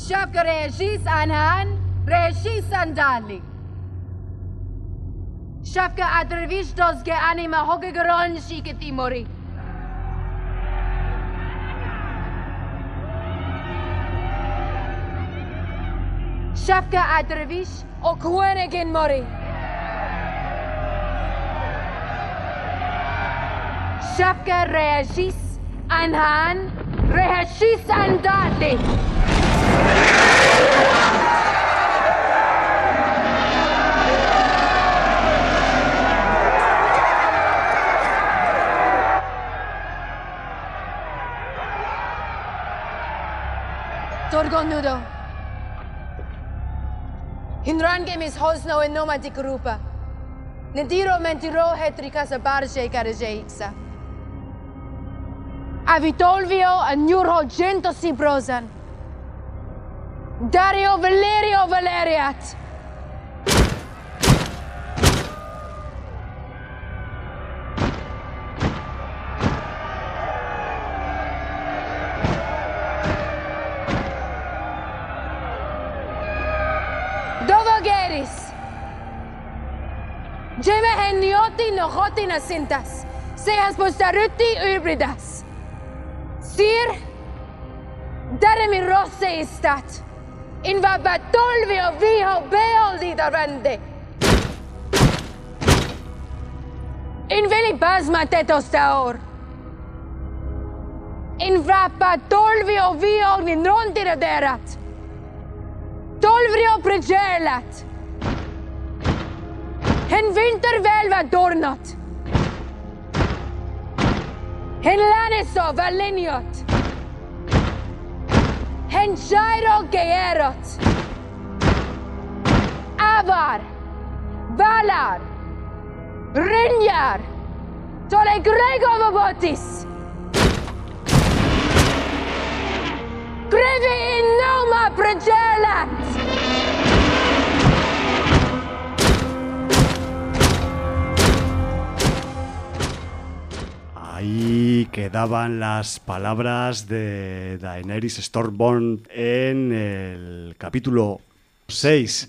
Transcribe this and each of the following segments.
Shafka reagis anhan, reagis andali. Shafka adrevish dosge anima hogegeron shiketi mori. Shafka adrevish o kwenegin mori. Shafka reagis anhan, reagis andali. Torgonudo. Hinrange mis hosno en noma di grupa. Nediro mentiro hetrika sa barge garajeixa. Avitolvio a Nurho Gento Sibrosan. Dario Valerio Valeriat. Dovogeris. Jeme henioti no hotina sintas. Seas postaruti hybridas. Sir, dare mi rosse istat. In va batolvio viho beoldi darende. In veli basma tetos taor. In va batolvio viho non tiraderat. Tolvrio pregelat. En wintervelva dornat. En laniso valeniot. En Jairo Geerot. Avar. Valar. Rinjar. Tole Grego Vobotis. Grevi in noma pregelat. Ahí quedaban las palabras de Daenerys Stormborn en el capítulo 6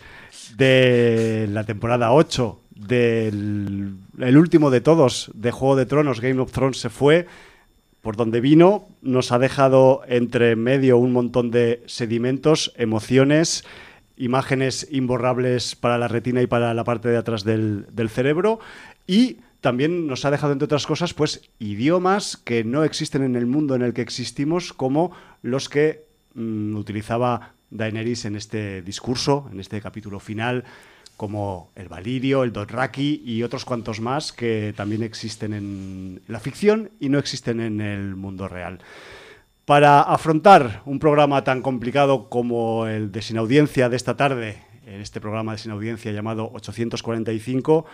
de la temporada 8 del el último de todos de Juego de Tronos. Game of Thrones se fue por donde vino, nos ha dejado entre medio un montón de sedimentos, emociones, imágenes imborrables para la retina y para la parte de atrás del cerebro, y también nos ha dejado, entre otras cosas, pues idiomas que no existen en el mundo en el que existimos, como los que utilizaba Daenerys en este discurso, en este capítulo final, como el Valirio, el Dothraki y otros cuantos más que también existen en la ficción y no existen en el mundo real. Para afrontar un programa tan complicado como el de Sin Audiencia de esta tarde, en este programa de Sin Audiencia llamado 845,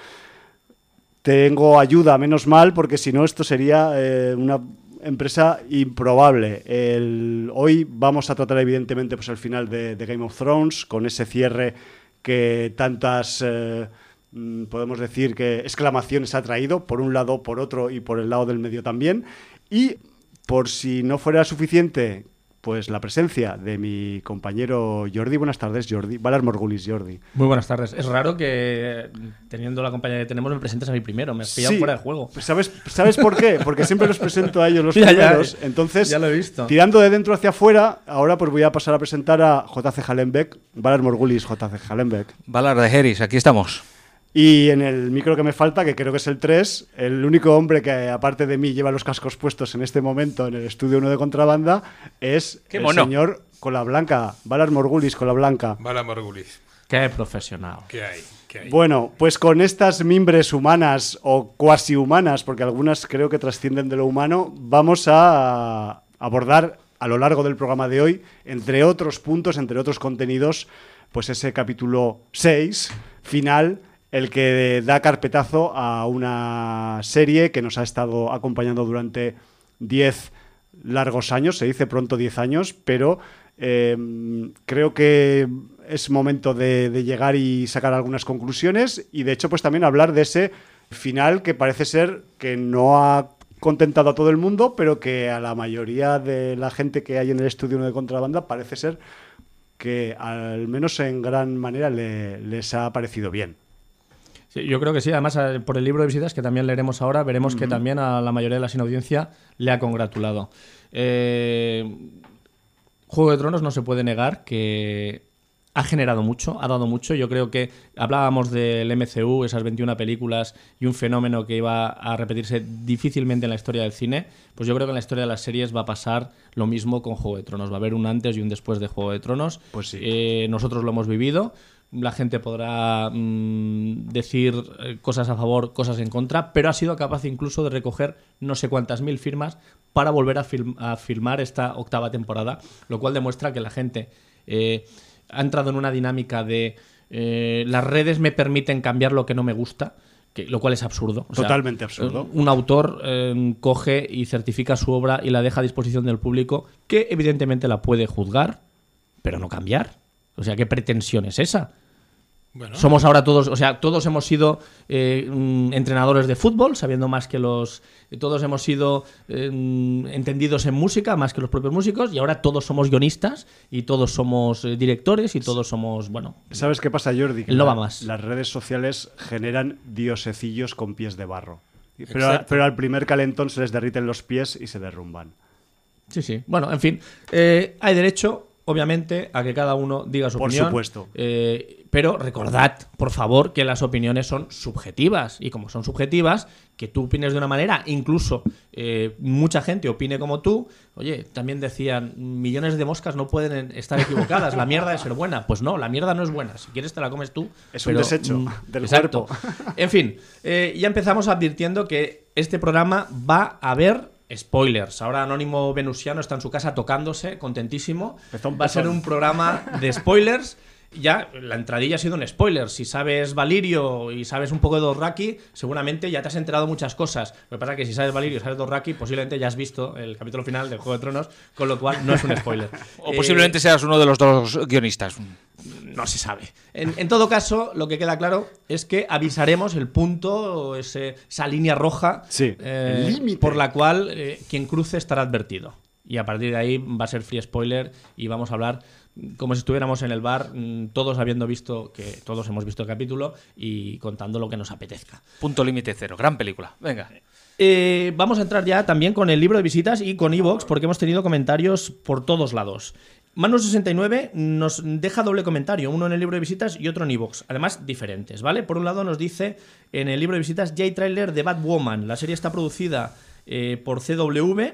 tengo ayuda, menos mal, porque si no esto sería una empresa improbable. Hoy vamos a tratar evidentemente pues el final de Game of Thrones, con ese cierre que tantas, podemos decir, que exclamaciones ha traído, por un lado, por otro y por el lado del medio también. Y por si no fuera suficiente, pues la presencia de mi compañero Jordi. Buenas tardes, Jordi. Valar Morgulis, Jordi. Muy buenas tardes. Es raro que, teniendo la compañía que tenemos, me presentes a mí primero. Me has pillado fuera de juego. ¿Sabes por qué? Porque siempre los presento a ellos los primeros. Entonces, ya lo he visto. Tirando de dentro hacia afuera, ahora pues voy a pasar a presentar a JC Hallenbeck. Valar Morgulis, JC Hallenbeck. Valar de Heris, aquí estamos. Y en el micro que me falta, que creo que es el 3, el único hombre que, aparte de mí, lleva los cascos puestos en este momento en el estudio 1 de Contrabanda, es el señor Cola Blanca. Valar Morgulis, Cola Blanca. Valar Morgulis. Qué profesional. ¿Qué hay? Bueno, pues con estas mimbres humanas o cuasi humanas, porque algunas creo que trascienden de lo humano, vamos a abordar a lo largo del programa de hoy, entre otros puntos, entre otros contenidos, pues ese capítulo 6, final, el que da carpetazo a una serie que nos ha estado acompañando durante 10 largos años, se dice pronto 10 años, pero creo que es momento de llegar y sacar algunas conclusiones, y de hecho pues también hablar de ese final que parece ser que no ha contentado a todo el mundo, pero que a la mayoría de la gente que hay en el estudio 1 de Contrabanda parece ser que al menos en gran manera les ha parecido bien. Sí, yo creo que sí. Además, por el libro de visitas, que también leeremos ahora, veremos que también a la mayoría de la sin audiencia le ha congratulado. Juego de Tronos no se puede negar que ha generado mucho, ha dado mucho. Yo creo que hablábamos del MCU, esas 21 películas y un fenómeno que iba a repetirse difícilmente en la historia del cine. Pues yo creo que en la historia de las series va a pasar lo mismo con Juego de Tronos. Va a haber un antes y un después de Juego de Tronos. Pues sí. Nosotros lo hemos vivido. La gente podrá decir cosas a favor, cosas en contra, pero ha sido capaz incluso de recoger no sé cuántas mil firmas para volver a filmar esta 8ª temporada, lo cual demuestra que la gente ha entrado en una dinámica de las redes me permiten cambiar lo que no me gusta, lo cual es absurdo. O sea, totalmente absurdo. Un autor coge y certifica su obra y la deja a disposición del público, que evidentemente la puede juzgar, pero no cambiar. O sea, ¿qué pretensión es esa? Bueno, somos ahora todos, o sea, todos hemos sido entrenadores de fútbol, sabiendo más que los... Todos hemos sido entendidos en música, más que los propios músicos, y ahora todos somos guionistas, y todos somos directores, y todos somos, bueno... ¿Sabes qué pasa, Jordi? Que no va más. Las redes sociales generan diosecillos con pies de barro. Pero al primer calentón se les derriten los pies y se derrumban. Sí, sí. Bueno, en fin, hay derecho... Obviamente, a que cada uno diga su opinión. Por supuesto. Pero recordad, por favor, que las opiniones son subjetivas. Y como son subjetivas, que tú opines de una manera, incluso mucha gente opine como tú. Oye, también decían, millones de moscas no pueden estar equivocadas. La mierda es ser buena. Pues no, la mierda no es buena. Si quieres te la comes tú. Es un desecho del exacto. cuerpo. En fin, ya empezamos advirtiendo que este programa va a haber... spoilers. Ahora Anónimo Venusiano está en su casa tocándose, contentísimo. Va a ser un programa de spoilers. Ya, la entradilla ha sido un spoiler. Si sabes Valirio y sabes un poco de Dothraki, seguramente ya te has enterado muchas cosas. Lo que pasa es que si sabes Valirio y sabes Dothraki, posiblemente ya has visto el capítulo final del Juego de Tronos, con lo cual no es un spoiler. O posiblemente seas uno de los dos guionistas. No se sabe. En todo caso, lo que queda claro es que avisaremos el punto, esa línea roja, sí, el límite, por la cual quien cruce estará advertido. Y a partir de ahí va a ser free spoiler y vamos a hablar como si estuviéramos en el bar, todos habiendo visto, que todos hemos visto el capítulo y contando lo que nos apetezca. Punto límite cero. Gran película. Venga. Vamos a entrar ya también con el libro de visitas y con iVoox, porque hemos tenido comentarios por todos lados. Manu69 nos deja doble comentario, uno en el libro de visitas y otro en iVoox, además diferentes, ¿vale? Por un lado nos dice en el libro de visitas ya hay tráiler de Batwoman. La serie está producida por CW.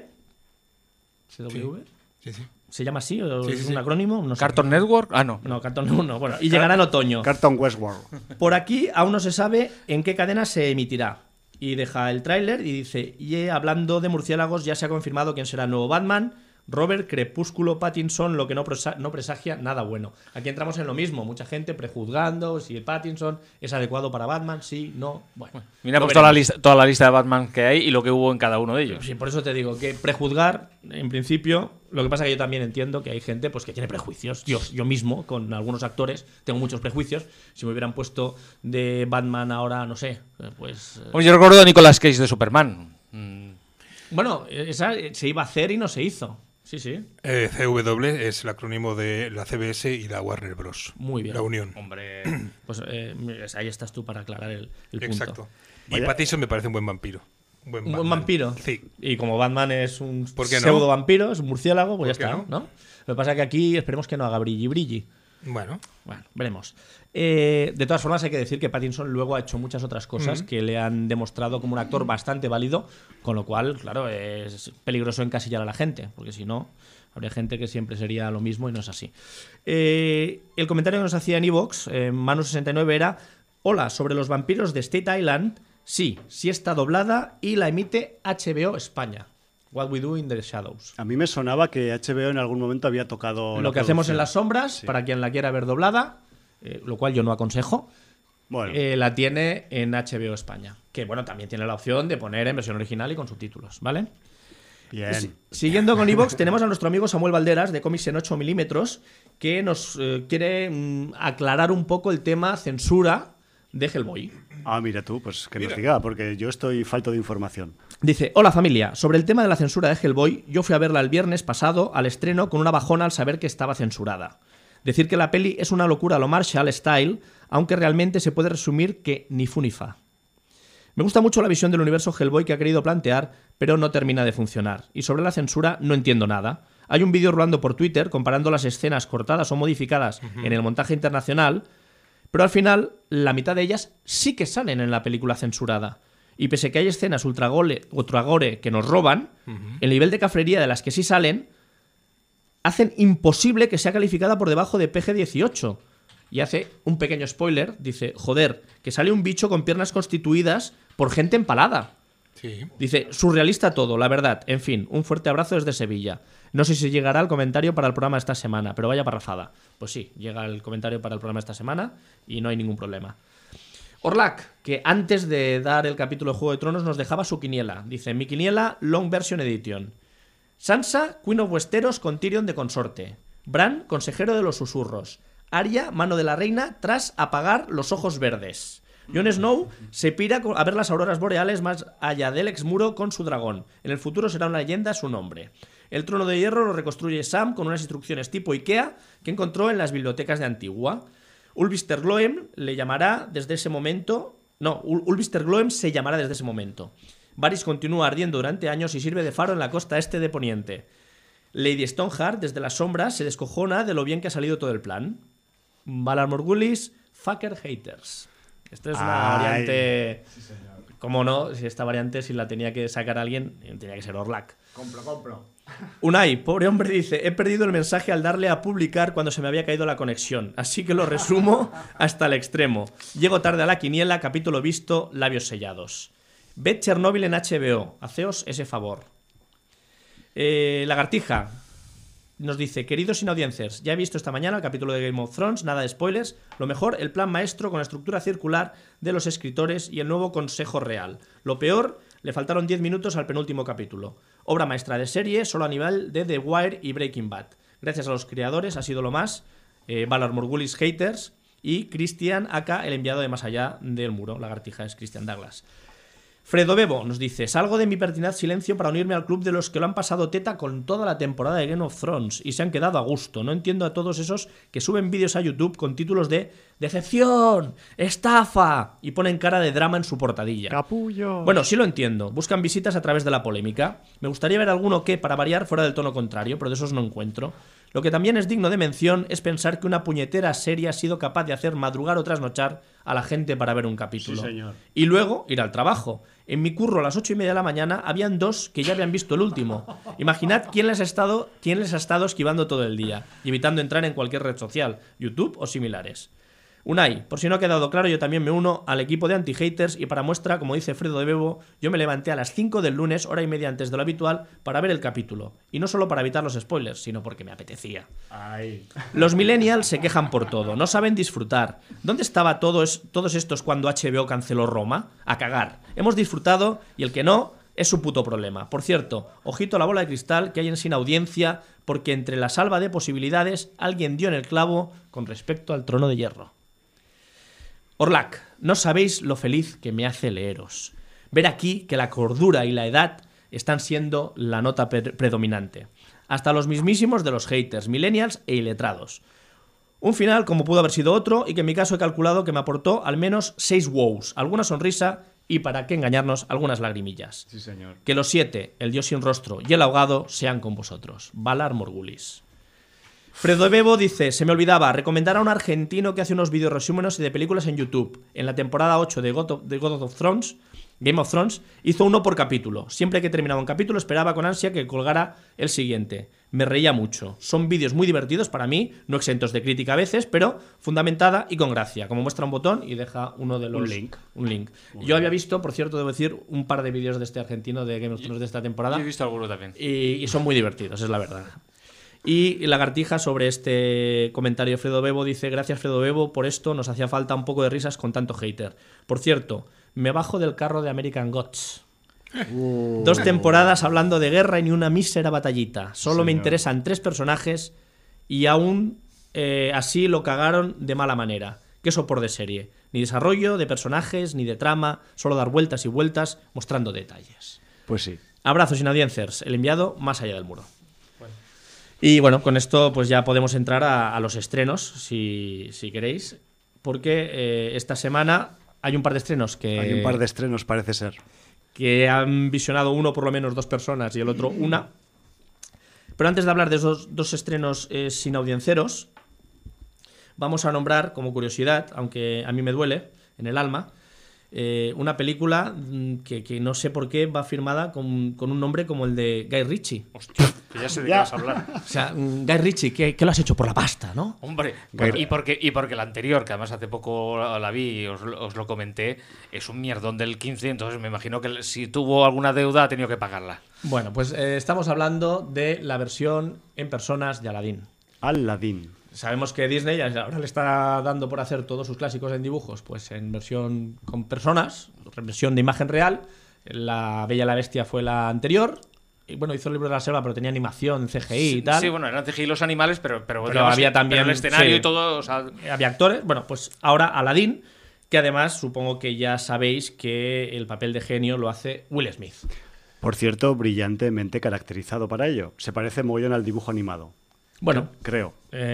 ¿CW? Sí, sí. ¿Se llama así? ¿O es un acrónimo? No sé. ¿Cartoon Network? Ah, no. No, Cartoon Network no. Bueno, y llegará en otoño. Cartoon Westworld. Por aquí aún no se sabe en qué cadena se emitirá. Y deja el tráiler y dice, y hablando de murciélagos, ya se ha confirmado quién será el nuevo Batman. Robert Crepúsculo Pattinson, lo que no presagia nada bueno. Aquí entramos en lo mismo, mucha gente prejuzgando si Pattinson es adecuado para Batman, sí, no. Bueno, mira, pues toda la lista de Batman que hay y lo que hubo en cada uno de ellos. Sí, por eso te digo que prejuzgar, en principio, lo que pasa es que yo también entiendo que hay gente pues que tiene prejuicios. Yo mismo, con algunos actores, tengo muchos prejuicios. Si me hubieran puesto de Batman ahora, no sé, pues... Bueno, yo recuerdo a Nicolas Cage de Superman. Bueno, esa se iba a hacer y no se hizo. Sí, sí. CW es el acrónimo de la CBS y la Warner Bros. Muy bien. La unión. Hombre, pues ahí estás tú para aclarar el punto. Exacto. Y Pattinson me parece un buen vampiro. ¿Un buen vampiro? Sí. Y como Batman es un pseudo pseudo vampiro, es un murciélago, pues ya está, no? ¿no? Lo que pasa es que aquí esperemos que no haga brilli. Bueno, veremos. De todas formas, hay que decir que Pattinson luego ha hecho muchas otras cosas que le han demostrado como un actor bastante válido, con lo cual, claro, es peligroso encasillar a la gente, porque si no, habría gente que siempre sería lo mismo y no es así. El comentario que nos hacía en iVoox, Manu69, era: hola, sobre los vampiros de State Island, sí está doblada y la emite HBO España. What We Do in the Shadows. A mí me sonaba que HBO en algún momento había tocado lo que hacemos en las sombras, sí. Para quien la quiera ver doblada, lo cual yo no aconsejo. Bueno. La tiene en HBO España, que bueno, también tiene la opción de poner en versión original y con subtítulos, ¿vale? Bien. Siguiendo con iVoox, tenemos a nuestro amigo Samuel Valderas de Cómics en 8 milímetros, que nos quiere aclarar un poco el tema censura de Hellboy. Ah, mira tú, pues que nos diga, porque yo estoy falto de información. Dice: hola familia, sobre el tema de la censura de Hellboy, yo fui a verla el viernes pasado al estreno con una bajona al saber que estaba censurada. Decir que la peli es una locura a lo Marshall Style, aunque realmente se puede resumir que ni fu ni fa. Me gusta mucho la visión del universo Hellboy que ha querido plantear, pero no termina de funcionar. Y sobre la censura no entiendo nada. Hay un vídeo rolando por Twitter comparando las escenas cortadas o modificadas en el montaje internacional, pero al final la mitad de ellas sí que salen en la película censurada. Y pese que hay escenas ultragore que nos roban, el nivel de cafrería de las que sí salen hacen imposible que sea calificada por debajo de PG-18. Y hace un pequeño spoiler, dice, joder, que sale un bicho con piernas constituidas por gente empalada. Sí. Dice, surrealista todo, la verdad. En fin, un fuerte abrazo desde Sevilla. No sé si llegará el comentario para el programa esta semana, pero vaya parrafada. Pues sí, llega el comentario para el programa esta semana y no hay ningún problema. Orlac, que antes de dar el capítulo de Juego de Tronos nos dejaba su quiniela. Dice, mi quiniela Long Version Edition. Sansa, Queen of Westeros con Tyrion de consorte. Bran, consejero de los susurros. Arya, mano de la reina, tras apagar los ojos verdes. Jon Snow se pira a ver las auroras boreales más allá del exmuro con su dragón. En el futuro será una leyenda su nombre. El trono de hierro lo reconstruye Sam con unas instrucciones tipo Ikea que encontró en las bibliotecas de Antigua. Ulvister Gloem le llamará desde ese momento... No, Ulvister Gloem se llamará desde ese momento. Varys continúa ardiendo durante años y sirve de faro en la costa este de Poniente. Lady Stoneheart, desde las sombras, se descojona de lo bien que ha salido todo el plan. Valar Morghulis, fucker haters. Esta es una variante... Sí, señor. ¿Cómo no? Si esta variante, si la tenía que sacar alguien, tenía que ser Orlac. Compro. Unai, pobre hombre, dice, he perdido el mensaje al darle a publicar cuando se me había caído la conexión, así que lo resumo hasta el extremo. Llego tarde a la quiniela, capítulo visto, labios sellados. Ved Chernobyl en HBO, haceos ese favor. Lagartija nos dice, queridos sinaudiencers, ya he visto esta mañana el capítulo de Game of Thrones, nada de spoilers, lo mejor, el plan maestro con la estructura circular de los escritores y el nuevo Consejo Real. Lo peor, le faltaron 10 minutos al penúltimo capítulo. Obra maestra de serie, solo a nivel de The Wire y Breaking Bad. Gracias a los creadores, ha sido lo más. Valar Morghulis haters y Christian Aka, el enviado de más allá del muro. Lagartija es Christian Douglas. Fredo Bebo nos dice, salgo de mi pertinaz silencio para unirme al club de los que lo han pasado teta con toda la temporada de Game of Thrones y se han quedado a gusto. No entiendo a todos esos que suben vídeos a YouTube con títulos de decepción, estafa y ponen cara de drama en su portadilla. Capullo. Bueno, sí lo entiendo. Buscan visitas a través de la polémica. Me gustaría ver alguno que, para variar, fuera del tono contrario, pero de esos no encuentro. Lo que también es digno de mención es pensar que una puñetera serie ha sido capaz de hacer madrugar o trasnochar a la gente para ver un capítulo. Sí, señor. Y luego ir al trabajo. En mi curro a las 8:30 de la mañana habían 2 que ya habían visto el último. Imaginad quién les ha estado esquivando todo el día y evitando entrar en cualquier red social, YouTube o similares. Unai, por si no ha quedado claro, yo también me uno al equipo de anti-haters y para muestra, como dice Fredo de Bebo, yo me levanté a las 5 del lunes, hora y media antes de lo habitual, para ver el capítulo. Y no solo para evitar los spoilers, sino porque me apetecía. Ay. Los millennials se quejan por todo, no saben disfrutar. ¿Dónde estaba todos estos cuando HBO canceló Roma? A cagar. Hemos disfrutado y el que no es su puto problema. Por cierto, ojito a la bola de cristal que hay en Sin Audiencia, porque entre la salva de posibilidades alguien dio en el clavo con respecto al Trono de Hierro. Orlac, no sabéis lo feliz que me hace leeros. Ver aquí que la cordura y la edad están siendo la nota predominante. Hasta los mismísimos de los haters, millennials e iletrados. Un final como pudo haber sido otro y que en mi caso he calculado que me aportó al menos 6 wows, alguna sonrisa y, para qué engañarnos, algunas lagrimillas. Sí, señor. Que los 7, el dios sin rostro y el ahogado, sean con vosotros. Valar Morghulis. Fredo Bebo dice, se me olvidaba recomendar a un argentino que hace unos vídeos resúmenes de películas en YouTube. En la temporada 8 de God of Thrones, Game of Thrones, hizo uno por capítulo. Siempre que terminaba un capítulo esperaba con ansia que colgara el siguiente. Me reía mucho. Son vídeos muy divertidos para mí, no exentos de crítica a veces, pero fundamentada y con gracia. Como muestra un botón y deja uno de los... Un link. Yo había visto, por cierto, debo decir, un par de vídeos de este argentino de Game of Thrones de esta temporada. Yo he visto alguno también. Y son muy divertidos, es la verdad. Y Lagartija, sobre este comentario de Fredo Bebo, dice, gracias Fredo Bebo, por esto nos hacía falta un poco de risas con tanto hater. Por cierto, me bajo del carro de American Gods. 2 temporadas hablando de guerra y ni una mísera batallita. Solo me interesan 3 personajes y aún así lo cagaron de mala manera. Qué sopor de serie. Ni desarrollo de personajes, ni de trama, solo dar vueltas y vueltas mostrando detalles. Pues sí. Abrazos, Inaudiencers, el enviado más allá del muro. Y bueno, con esto pues ya podemos entrar a los estrenos, si queréis, porque esta semana hay un par de estrenos Hay un par de estrenos, parece ser. que han visionado uno por lo menos 2 personas y el otro una. Pero antes de hablar de esos 2 estrenos sin audienceros, vamos a nombrar como curiosidad, aunque a mí me duele en el alma, una película que no sé por qué va firmada con un nombre como el de Guy Ritchie. Hostia, que ya sé de qué vas a hablar. O sea, Guy Ritchie, ¿qué lo has hecho por la pasta, no? Hombre, y porque la anterior, que además hace poco la vi y os lo comenté, es un mierdón del 15, entonces me imagino que si tuvo alguna deuda ha tenido que pagarla. Bueno, pues estamos hablando de la versión en personas de Aladdin. Aladdin. Sabemos que Disney ahora le está dando por hacer todos sus clásicos en dibujos, pues en versión con personas, versión de imagen real. La Bella y la Bestia fue la anterior. Y bueno, hizo el libro de la selva, pero tenía animación, CGI y tal. Sí, bueno, eran CGI los animales, pero digamos, había también pero el escenario sí, y todo. O sea, había actores. Bueno, pues ahora Aladdin, que además supongo que ya sabéis que el papel de genio lo hace Will Smith. Por cierto, brillantemente caracterizado para ello. Se parece mogollón al dibujo animado. Bueno, Creo.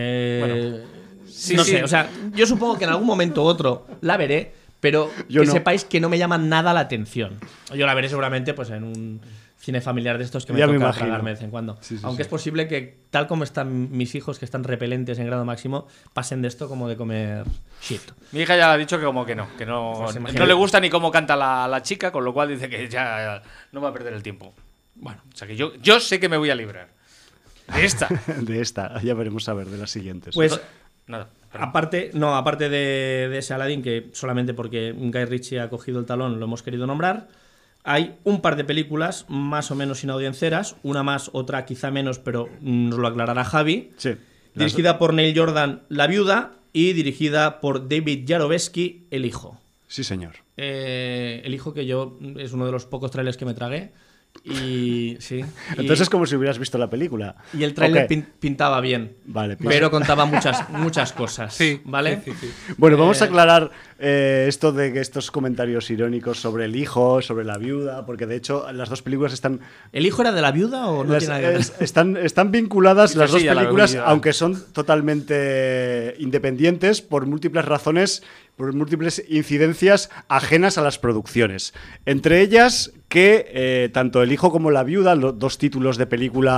sí, no sí. sé, o sea, yo supongo que en algún momento u otro la veré, pero Yo que no. sepáis que no me llama nada la atención. Yo la veré seguramente pues en un cine familiar de estos que me Ya me toca imagino. tragarme de vez en cuando. Sí, sí, Aunque sí. es posible que, tal como están mis hijos, que están repelentes en grado máximo, pasen de esto como de comer shit. mi hija ya ha dicho que como que no Pues imagínate. no le gusta ni cómo canta la chica, con lo cual dice que ya no va a perder el tiempo. Bueno, o sea que yo sé que me voy a librar de esta. De esta. Ya veremos a ver de las siguientes. Pues Nada, perdón. aparte de ese Aladdin, que solamente porque Guy Ritchie ha cogido el talón lo hemos querido nombrar, hay un par de películas más o menos sin audienceras, una más, otra quizá menos, pero nos lo aclarará Javi. Sí. Dirigida por Neil Jordan, La Viuda, y dirigida por David Yarovesky, El Hijo. Sí, señor. El Hijo, que yo es uno de los pocos trailers que me tragué. Y sí. Entonces es como si hubieras visto la película. Y el tráiler Ok. pintaba bien. Vale, pues- Pero contaba muchas cosas. Sí, ¿Vale? sí, sí. Bueno, vamos a aclarar esto de que estos comentarios irónicos sobre el hijo, sobre la viuda, porque de hecho las dos películas están ¿El hijo era de la viuda o no las- tiene nada que ver? están vinculadas Dice, las dos sí, ya la películas, vi, ya. aunque son totalmente independientes por múltiples razones, por múltiples incidencias ajenas a las producciones. Entre ellas que tanto El hijo como La viuda, los dos títulos de película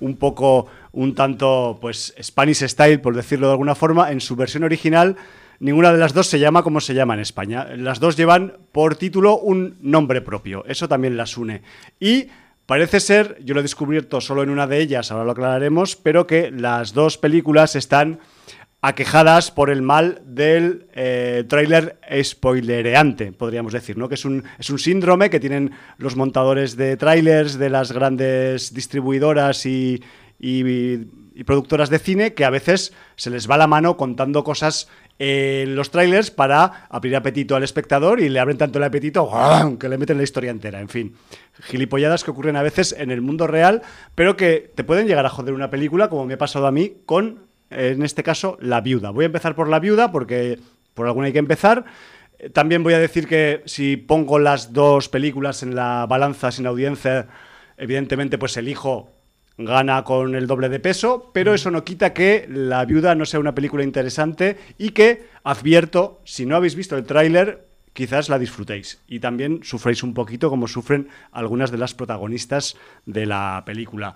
un tanto pues Spanish style, por decirlo de alguna forma, en su versión original ninguna de las dos se llama como se llama en España. Las dos llevan por título un nombre propio. Eso también las une. Y parece ser, yo lo he descubierto solo en una de ellas, ahora lo aclararemos, pero que las dos películas están aquejadas por el mal del tráiler spoilereante, podríamos decir, ¿no? Que es un síndrome que tienen los montadores de tráilers de las grandes distribuidoras y productoras de cine, que a veces se les va la mano contando cosas en los trailers para abrir apetito al espectador y le abren tanto el apetito que le meten la historia entera. En fin, gilipolladas que ocurren a veces en el mundo real, pero que te pueden llegar a joder una película, como me ha pasado a mí con, en este caso, La viuda. Voy a empezar por La viuda porque por alguna hay que empezar. También voy a decir que si pongo las dos películas en la balanza sin audiencia, evidentemente pues El hijo gana con el doble de peso, pero eso no quita que La viuda no sea una película interesante y que, advierto, si no habéis visto el tráiler, quizás la disfrutéis y también sufréis un poquito como sufren algunas de las protagonistas de la película.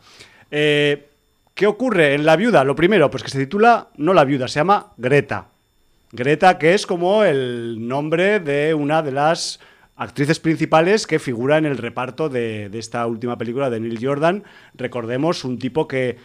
¿Qué ocurre en La viuda? Lo primero, pues que se titula no La viuda, se llama Greta. Greta, que es como el nombre de una de las actrices principales que figura en el reparto de esta última película de Neil Jordan. Recordemos, un tipo que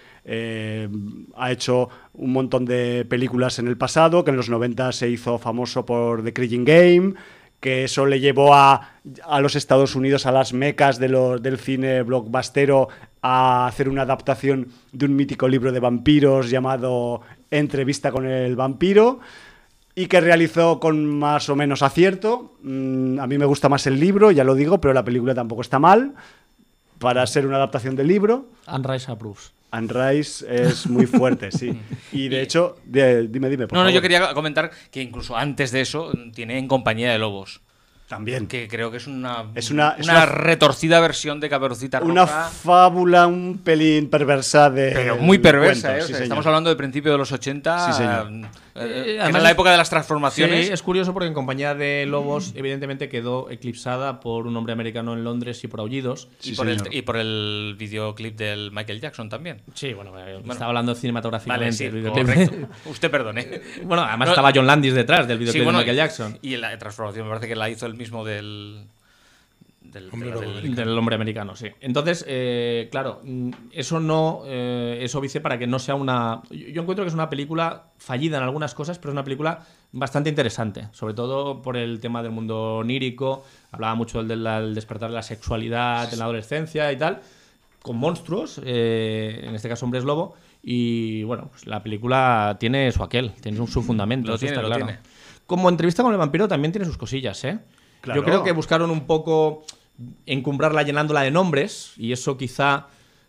ha hecho un montón de películas en el pasado, que en los 90 se hizo famoso por The Crying Game, que eso le llevó a los Estados Unidos, a las mecas del cine blockbustero, a hacer una adaptación de un mítico libro de vampiros llamado Entrevista con el vampiro, y que realizó con más o menos acierto. A mí me gusta más el libro, ya lo digo, pero la película tampoco está mal para ser una adaptación del libro. Anne Rice approves. Anne Rice es muy fuerte, sí. Y de hecho, dime, por No, favor. yo quería comentar que incluso antes de eso tiene En compañía de lobos. O También. Que creo que es una una- retorcida versión de Caperucita Roja. Una fábula un pelín perversa de. Pero muy perversa, cuento, ¿eh? O sí, sea, señor. estamos hablando del principio de los 80. Sí, señor. Era Además la es- época de las transformaciones. Sí, es curioso porque en Compañía de Lobos evidentemente quedó eclipsada por un hombre americano en Londres y por Aullidos. Sí, por señor. y por el videoclip del Michael Jackson también. Sí, bueno, estaba hablando cinematográficamente. Vale, sí, el videoclip. correcto. Usted perdone. Bueno, además No, estaba John Landis detrás del videoclip Sí, bueno, de Michael Jackson. Y la transformación me parece que la hizo el mismo del Hombre del- lobo del- americano. Del hombre americano, sí. Entonces, claro, eso no es óbice para que no sea una... Yo encuentro que es una película fallida en algunas cosas, pero es una película bastante interesante, sobre todo por el tema del mundo onírico. Hablaba mucho del despertar de la sexualidad en la adolescencia y tal, con monstruos, en este caso hombres lobo, y bueno, pues la película tiene su aquel, tiene su fundamento, Lo eso tiene, está lo claro. tiene. Como Entrevista con el vampiro también tiene sus cosillas, ¿eh? Claro. Yo creo que buscaron un poco encumbrarla llenándola de nombres y eso quizá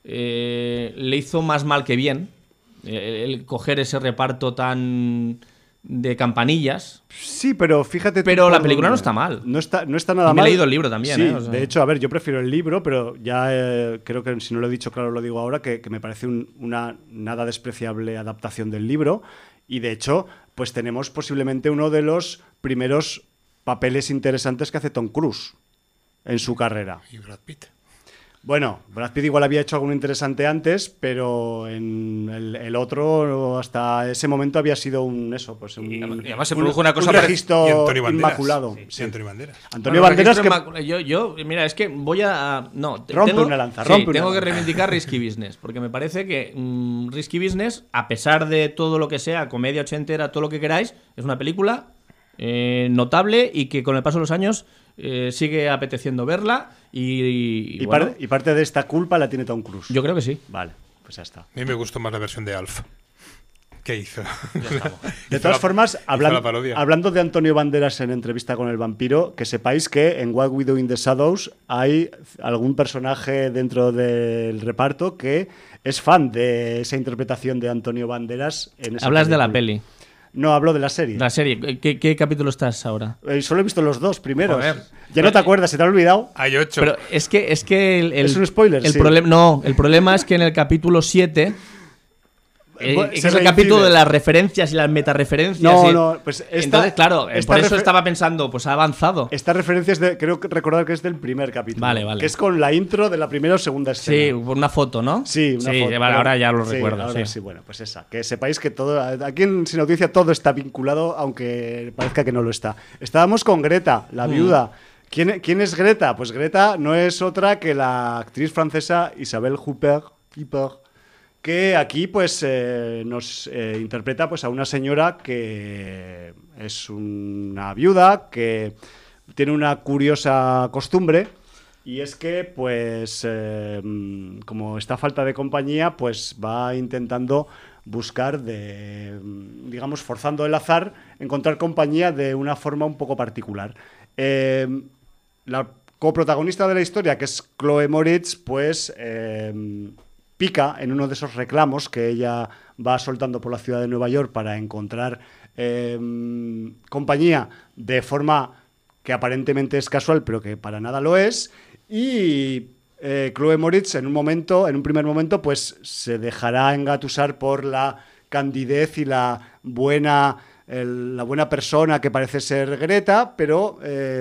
le hizo más mal que bien, el coger ese reparto tan de campanillas. Sí, pero fíjate. tú Pero la por película no dónde. está mal. No está nada Y me he mal. leído el libro también, Sí, ¿eh? O sea- de hecho, a ver, yo prefiero el libro, pero ya creo que si no lo he dicho claro lo digo ahora, que me parece una nada despreciable adaptación del libro. Y de hecho, pues tenemos posiblemente uno de los primeros papeles interesantes que hace Tom Cruise en su carrera. Y Brad Pitt. Bueno, Brad Pitt igual había hecho algo interesante antes, pero en el otro hasta ese momento había sido un Y además se produjo una cosa un pare- registro Y Antonio Banderas. inmaculado. Sí, Sí. Antonio Banderas. Antonio Bueno, Banderas que registro yo, mira, es que voy a... No, Rompe tengo, una lanza, sí, rompe una tengo que lanza. reivindicar Risky Business, porque me parece que Risky Business, a pesar de todo lo que sea, comedia ochentera, todo lo que queráis, es una película notable y que con el paso de los años sigue apeteciendo verla y bueno, y parte de esta culpa la tiene Tom Cruise. yo creo que sí. Vale, pues ya está. A mí me gustó más la versión de Alf. ¿Qué hizo? De todas formas, la parodia. hablando de Antonio Banderas en Entrevista con el vampiro, que sepáis que en What We Do in the Shadows hay algún personaje dentro del reparto que es fan de esa interpretación de Antonio Banderas en esa Hablas de la película. peli, No, hablo de la serie. la serie. ¿Qué capítulo estás ahora? Solo he visto los dos primeros. Joder. Ya no te acuerdas, se te ha olvidado. Hay 8. Pero es que Es un spoiler, el sí. el problema es que en el capítulo 7 Se es el reincide. capítulo de las referencias y las metareferencias. No, y- no, pues entonces, claro, por eso refer- estaba pensando, pues ha avanzado. Esta referencia es de, creo que recordar que es del primer capítulo. Vale, vale. Que es con la intro de la primera o segunda escena. Sí, por una foto, ¿no? Sí, una foto. vale, ahora ya lo Sí, recuerdo. ahora sí. sí, bueno, pues esa. Que sepáis que todo, aquí en Sin Audiencia todo está vinculado, aunque parezca que no lo está. Estábamos con Greta, la viuda. ¿Quién es Greta? Pues Greta no es otra que la actriz francesa Isabelle Huppert, que aquí pues nos interpreta pues a una señora que es una viuda que tiene una curiosa costumbre. Y es que, pues, como está a falta de compañía, pues va intentando buscar digamos, forzando el azar, encontrar compañía de una forma un poco particular. La coprotagonista de la historia, que es Chloe Moritz, pues pica en uno de esos reclamos que ella va soltando por la ciudad de Nueva York para encontrar compañía de forma que aparentemente es casual, pero que para nada lo es. Y Chloe Moritz en un primer momento, pues se dejará engatusar por la candidez y la buena persona que parece ser Greta, pero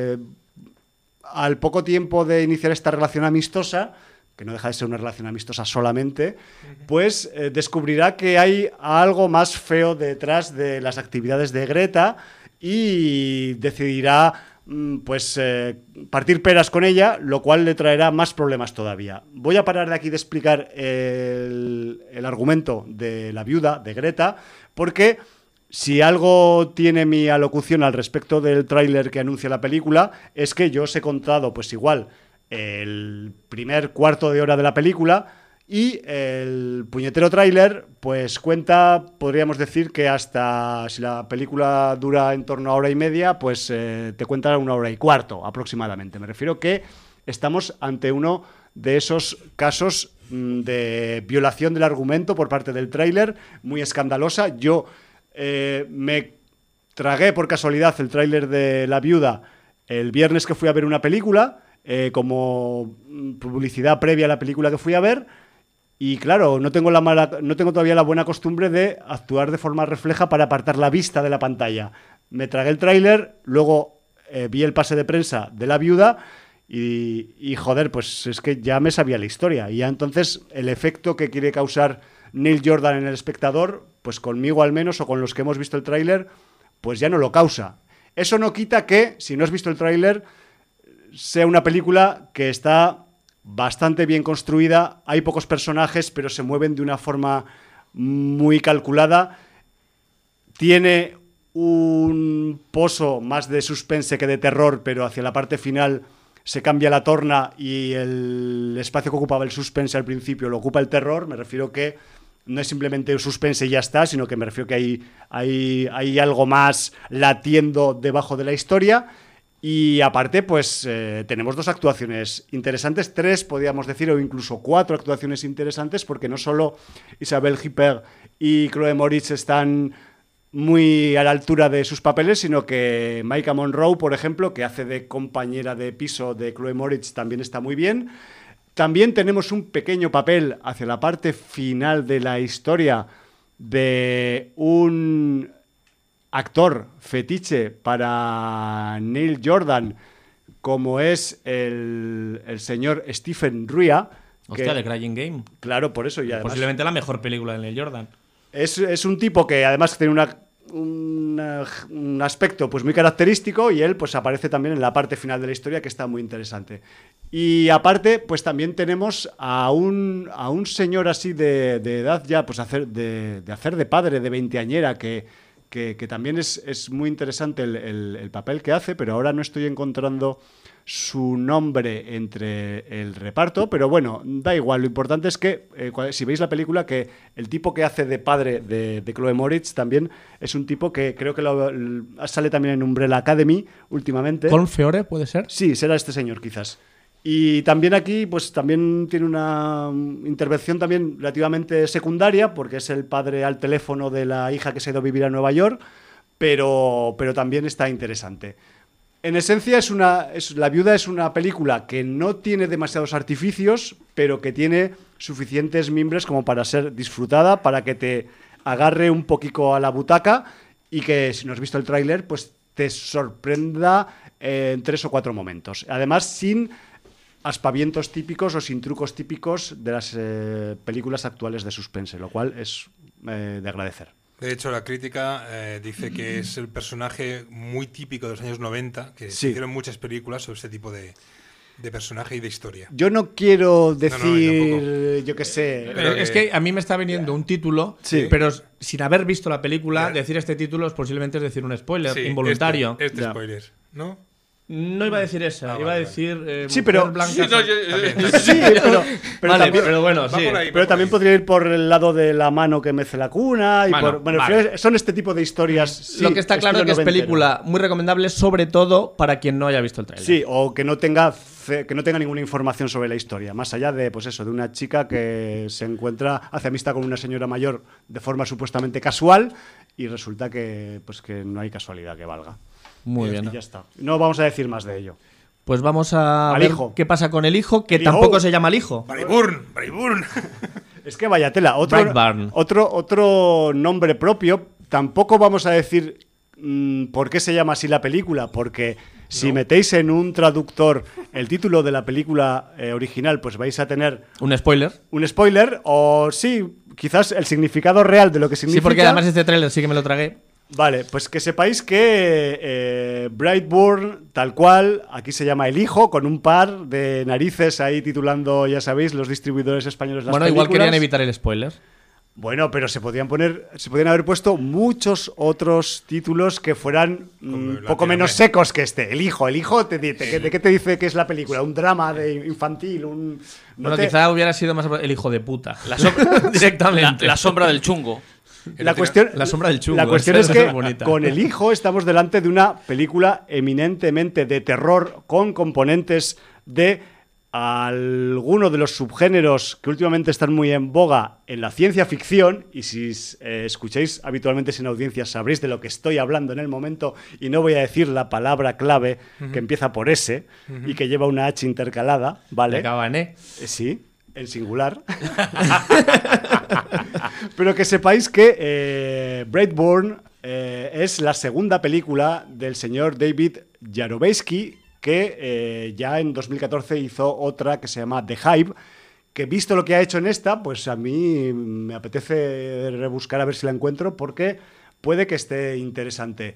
al poco tiempo de iniciar esta relación amistosa, que no deja de ser una relación amistosa solamente, pues descubrirá que hay algo más feo detrás de las actividades de Greta y decidirá partir peras con ella, lo cual le traerá más problemas todavía. Voy a parar de aquí de explicar el argumento de la viuda, de Greta, porque si algo tiene mi alocución al respecto del tráiler que anuncia la película, es que yo os he contado, pues igual, el primer cuarto de hora de la película y el puñetero tráiler pues cuenta, podríamos decir que hasta, si la película dura en torno a hora y media, pues te cuenta 1 hora y cuarto aproximadamente. Me refiero que estamos ante uno de esos casos de violación del argumento por parte del tráiler, muy escandalosa. Yo me tragué por casualidad el tráiler de La Viuda el viernes que fui a ver una película, como publicidad previa a la película que fui a ver. Y claro, no tengo todavía la buena costumbre de actuar de forma refleja para apartar la vista de la pantalla. Me tragué el tráiler, luego vi el pase de prensa de La Viuda y joder, pues es que ya me sabía la historia. Y ya entonces el efecto que quiere causar Neil Jordan en el espectador, pues conmigo al menos o con los que hemos visto el tráiler, pues ya no lo causa. Eso no quita que, si no has visto el tráiler, sea una película que está bastante bien construida. Hay pocos personajes, pero se mueven de una forma muy calculada. Tiene un pozo más de suspense que de terror, pero hacia la parte final se cambia la torna y el espacio que ocupaba el suspense al principio lo ocupa el terror. Me refiero que no es simplemente un suspense y ya está, sino que me refiero que hay algo más latiendo debajo de la historia. Y aparte, pues tenemos 2 actuaciones interesantes, 3 podríamos decir, o incluso 4 actuaciones interesantes, porque no solo Isabelle Huppert y Chloe Moritz están muy a la altura de sus papeles, sino que Maika Monroe, por ejemplo, que hace de compañera de piso de Chloe Moritz, también está muy bien. También tenemos un pequeño papel hacia la parte final de la historia de un actor fetiche para Neil Jordan, como es el señor Stephen Rea. Hostia, de Crying Game. Claro, por eso. Y además, posiblemente la mejor película de Neil Jordan. Es un tipo que además tiene un aspecto pues muy característico, y él pues aparece también en la parte final de la historia, que está muy interesante. Y aparte pues también tenemos a un señor así de edad ya, pues hacer de padre, de veinteañera, que también es muy interesante el papel que hace, pero ahora no estoy encontrando su nombre entre el reparto, pero bueno, da igual. Lo importante es que, si veis la película, que el tipo que hace de padre de Chloe Moritz también es un tipo que creo que sale también en Umbrella Academy últimamente. ¿Colm Feore puede ser? Sí, será este señor quizás. Y también aquí pues también tiene una intervención también relativamente secundaria, porque es el padre al teléfono de la hija que se ha ido a vivir a Nueva York, pero también está interesante. En esencia, La Viuda es una película que no tiene demasiados artificios, pero que tiene suficientes mimbres como para ser disfrutada, para que te agarre un poquito a la butaca y que, si no has visto el tráiler, pues te sorprenda en 3 o 4 momentos. Además, sin aspavientos típicos o sin trucos típicos de las películas actuales de suspense, lo cual es de agradecer. De hecho, la crítica dice que es el personaje muy típico de los años 90, que se hicieron muchas películas sobre este tipo de personaje y de historia. Yo no quiero decir, yo qué sé... Pero es que a mí me está viniendo un título, pero sin haber visto la película, decir este título posiblemente es decir un spoiler involuntario. Este spoiler, ¿no? No iba a decir esa, iba a decir... sí, pero... Blancas, sí, pero vale, también, pero bueno, sí. Pero también podría ir por el lado de la mano que mece la cuna. Y bueno, vale. Son este tipo de historias. Sí, lo que está claro es que es película muy recomendable, sobre todo para quien no haya visto el trailer. Sí, o que no tenga ninguna información sobre la historia, más allá de, pues eso, de una chica que se hace amistad con una señora mayor de forma supuestamente casual, y resulta que no hay casualidad que valga. Muy bien. Y ya está. No vamos a decir más de ello. Pues vamos a ver hijo. qué pasa con el hijo, que El tampoco hijo. se llama el hijo. Brayburn. Es que vaya tela. Brightburn. Otro nombre propio. Tampoco vamos a decir por qué se llama así la película, porque si metéis en un traductor el título de la película original, pues vais a tener un spoiler. Un spoiler, o sí, quizás el significado real de lo que significa. Sí, porque además este tráiler sí que me lo tragué. Vale, pues que sepáis que Brightburn, tal cual, aquí se llama El Hijo, con un par de narices ahí titulando, ya sabéis, los distribuidores españoles las películas. Igual querían evitar el spoiler. Bueno, pero se podían haber puesto muchos otros títulos que fueran un poco menos secos que este. El Hijo, ¿de qué te dice que es la película? ¿Un drama infantil? Quizá hubiera sido más el hijo de puta. Directamente. La sombra del chungo. La sombra del chungo. La cuestión es que con El Hijo estamos delante de una película eminentemente de terror con componentes de alguno de los subgéneros que últimamente están muy en boga en la ciencia ficción, y si escucháis habitualmente sin audiencia sabréis de lo que estoy hablando en el momento, y no voy a decir la palabra clave que empieza por S y que lleva una H intercalada, ¿vale? Acaba en E. Sí, en singular. Pero que sepáis que Brightburn es la segunda película del señor David Yarovesky, que ya en 2014 hizo otra que se llama The Hive, que visto lo que ha hecho en esta, pues a mí me apetece rebuscar a ver si la encuentro, porque puede que esté interesante.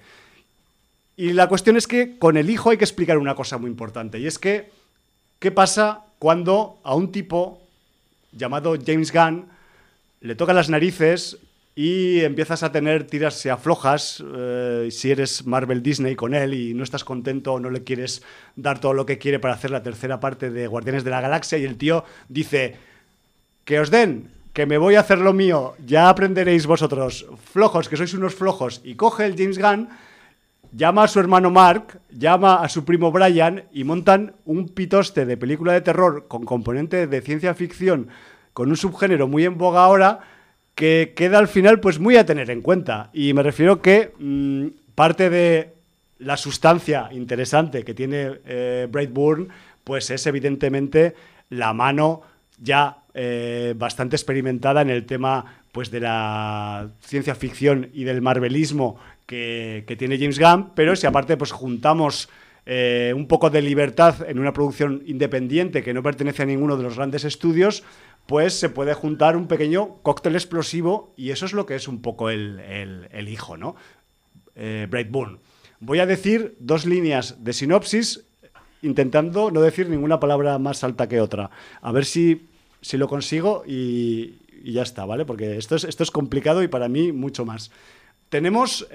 Y la cuestión es que con el hijo hay que explicar una cosa muy importante, y es que ¿qué pasa cuando a un tipo llamado James Gunn le tocan las narices y empiezas a tener tiras y aflojas si eres Marvel Disney con él y no estás contento o no le quieres dar todo lo que quiere para hacer la tercera parte de Guardianes de la Galaxia, y el tío dice que os den, que me voy a hacer lo mío, ya aprenderéis vosotros, flojos, que sois unos flojos, y coge el James Gunn, llama a su hermano Mark, llama a su primo Brian y montan un pitoste de película de terror con componente de ciencia ficción, con un subgénero muy en boga ahora, que queda al final pues muy a tener en cuenta. Y me refiero que parte de la sustancia interesante que tiene Brightburn pues es evidentemente la mano ya bastante experimentada en el tema pues de la ciencia ficción y del marvelismo que tiene James Gunn, pero si aparte pues juntamos un poco de libertad en una producción independiente que no pertenece a ninguno de los grandes estudios, pues se puede juntar un pequeño cóctel explosivo, y eso es lo que es un poco el hijo, ¿no? Brightburn. Voy a decir 2 líneas de sinopsis, intentando no decir ninguna palabra más alta que otra. A ver si lo consigo y ya está, ¿vale? Porque esto es complicado y para mí mucho más. Tenemos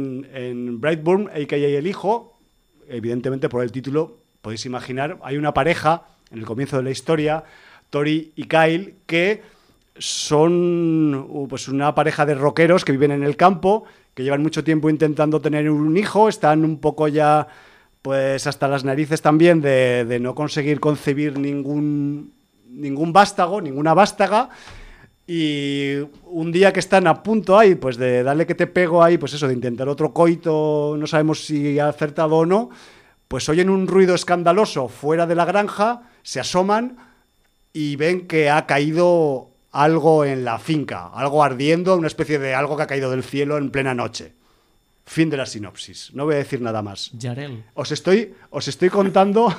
en Brightburn, a.k.a. el hijo, evidentemente por el título podéis imaginar, hay una pareja en el comienzo de la historia, Tori y Kyle, que son pues una pareja de rockeros que viven en el campo, que llevan mucho tiempo intentando tener un hijo, están un poco ya pues hasta las narices también de no conseguir concebir ningún vástago, ninguna vástaga, y un día que están a punto ahí pues de darle que te pego ahí, pues eso, de intentar otro coito, no sabemos si ha acertado o no, pues oyen un ruido escandaloso fuera de la granja, se asoman y ven que ha caído algo en la finca, algo ardiendo, una especie de algo que ha caído del cielo en plena noche. Fin de la sinopsis. No voy a decir nada más. Yarel. Os estoy contando...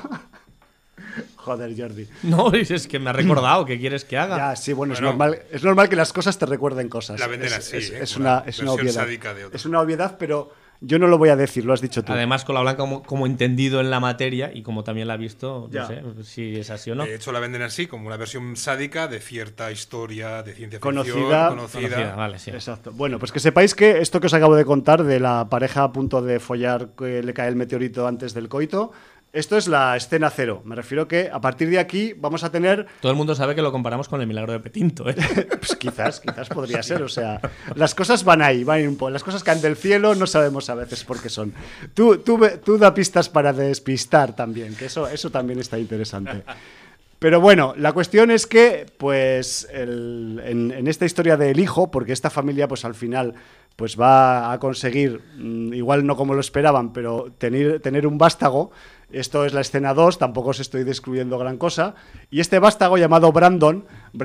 Joder, Jordi. No, es que me ha recordado. ¿Qué quieres que haga? Ya, sí, bueno, es normal que las cosas te recuerden cosas. La venden así, es una obviedad. Sádica de otra. Es una obviedad, pero yo no lo voy a decir, lo has dicho tú. Además, con la Blanca como entendido en la materia y como también la ha visto, Ya. no sé si es así o no. De hecho, la venden así, como una versión sádica de cierta historia de ciencia ficción Conocida, vale, sí. Exacto. Bueno, pues que sepáis que esto que os acabo de contar de la pareja a punto de follar que le cae el meteorito antes del coito, esto es la escena cero. Me refiero que a partir de aquí vamos a tener... Todo el mundo sabe que lo comparamos con el milagro de Petinto, ¿eh? Pues quizás podría ser. O sea, las cosas van ahí, van un poco. Las cosas caen del cielo, no sabemos a veces por qué son. Tú da pistas para despistar también, que eso también está interesante. Pero bueno, la cuestión es que, pues, en esta historia del hijo, porque esta familia, pues al final, pues va a conseguir, igual no como lo esperaban, pero tener un vástago. Esto es la escena 2, tampoco os estoy describiendo gran cosa. Y este vástago llamado Brandon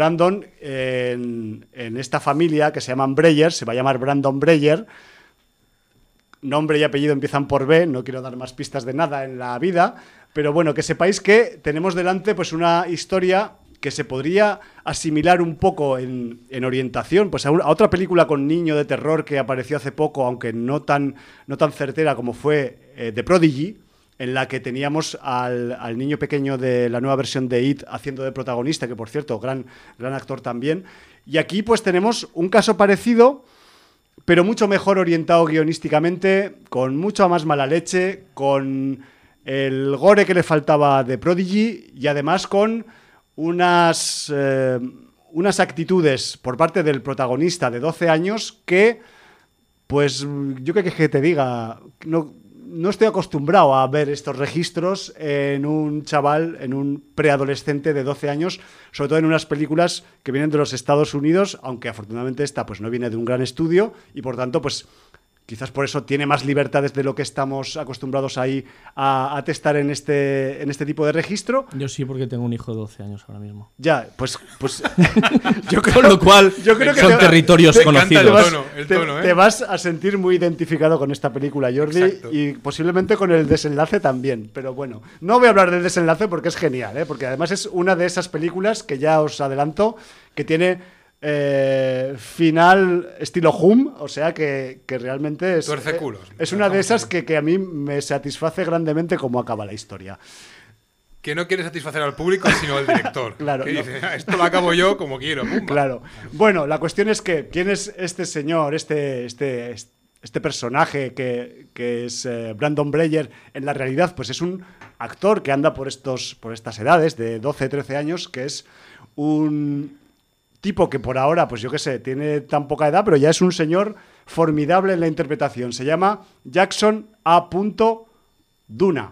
en esta familia que se llaman Breyer, se va a llamar Brandon Breyer. Nombre y apellido empiezan por B, no quiero dar más pistas de nada en la vida, pero bueno, que sepáis que tenemos delante pues una historia que se podría asimilar un poco en orientación pues a otra película con niño de terror que apareció hace poco, aunque no tan certera como fue The Prodigy, en la que teníamos al niño pequeño de la nueva versión de It haciendo de protagonista, que por cierto, gran actor también. Y aquí pues tenemos un caso parecido, pero mucho mejor orientado guionísticamente, con mucha más mala leche, con el gore que le faltaba de Prodigy y además con unas actitudes por parte del protagonista de 12 años que, pues, yo qué que te diga, no estoy acostumbrado a ver estos registros en un chaval, en un preadolescente de 12 años, sobre todo en unas películas que vienen de los Estados Unidos, aunque afortunadamente esta pues no viene de un gran estudio y por tanto pues quizás por eso tiene más libertades de lo que estamos acostumbrados ahí a testar en este tipo de registro. Yo sí, porque tengo un hijo de 12 años ahora mismo. Ya, pues yo creo, Con lo cual, yo creo que son territorios me encanta conocidos. el tono, ¿eh? te vas a sentir muy identificado con esta película, Jordi, Exacto. y posiblemente con el desenlace también. Pero bueno, no voy a hablar del desenlace porque es genial, ¿eh? Porque además es una de esas películas que ya os adelanto que tiene final estilo Hum, o sea que realmente es, Tuerce culos. es una de esas que a mí me satisface grandemente cómo acaba la historia. Que no quiere satisfacer al público, sino al director. Claro, que no. dice, esto lo acabo yo como quiero. Pumba. Claro. Bueno, la cuestión es que ¿quién es este señor, este personaje que es Brandon Breyer en la realidad? Pues es un actor que anda por estas edades de 12, 13 años, que es un tipo que por ahora, pues yo qué sé, tiene tan poca edad, pero ya es un señor formidable en la interpretación. Se llama Jackson A. Duna.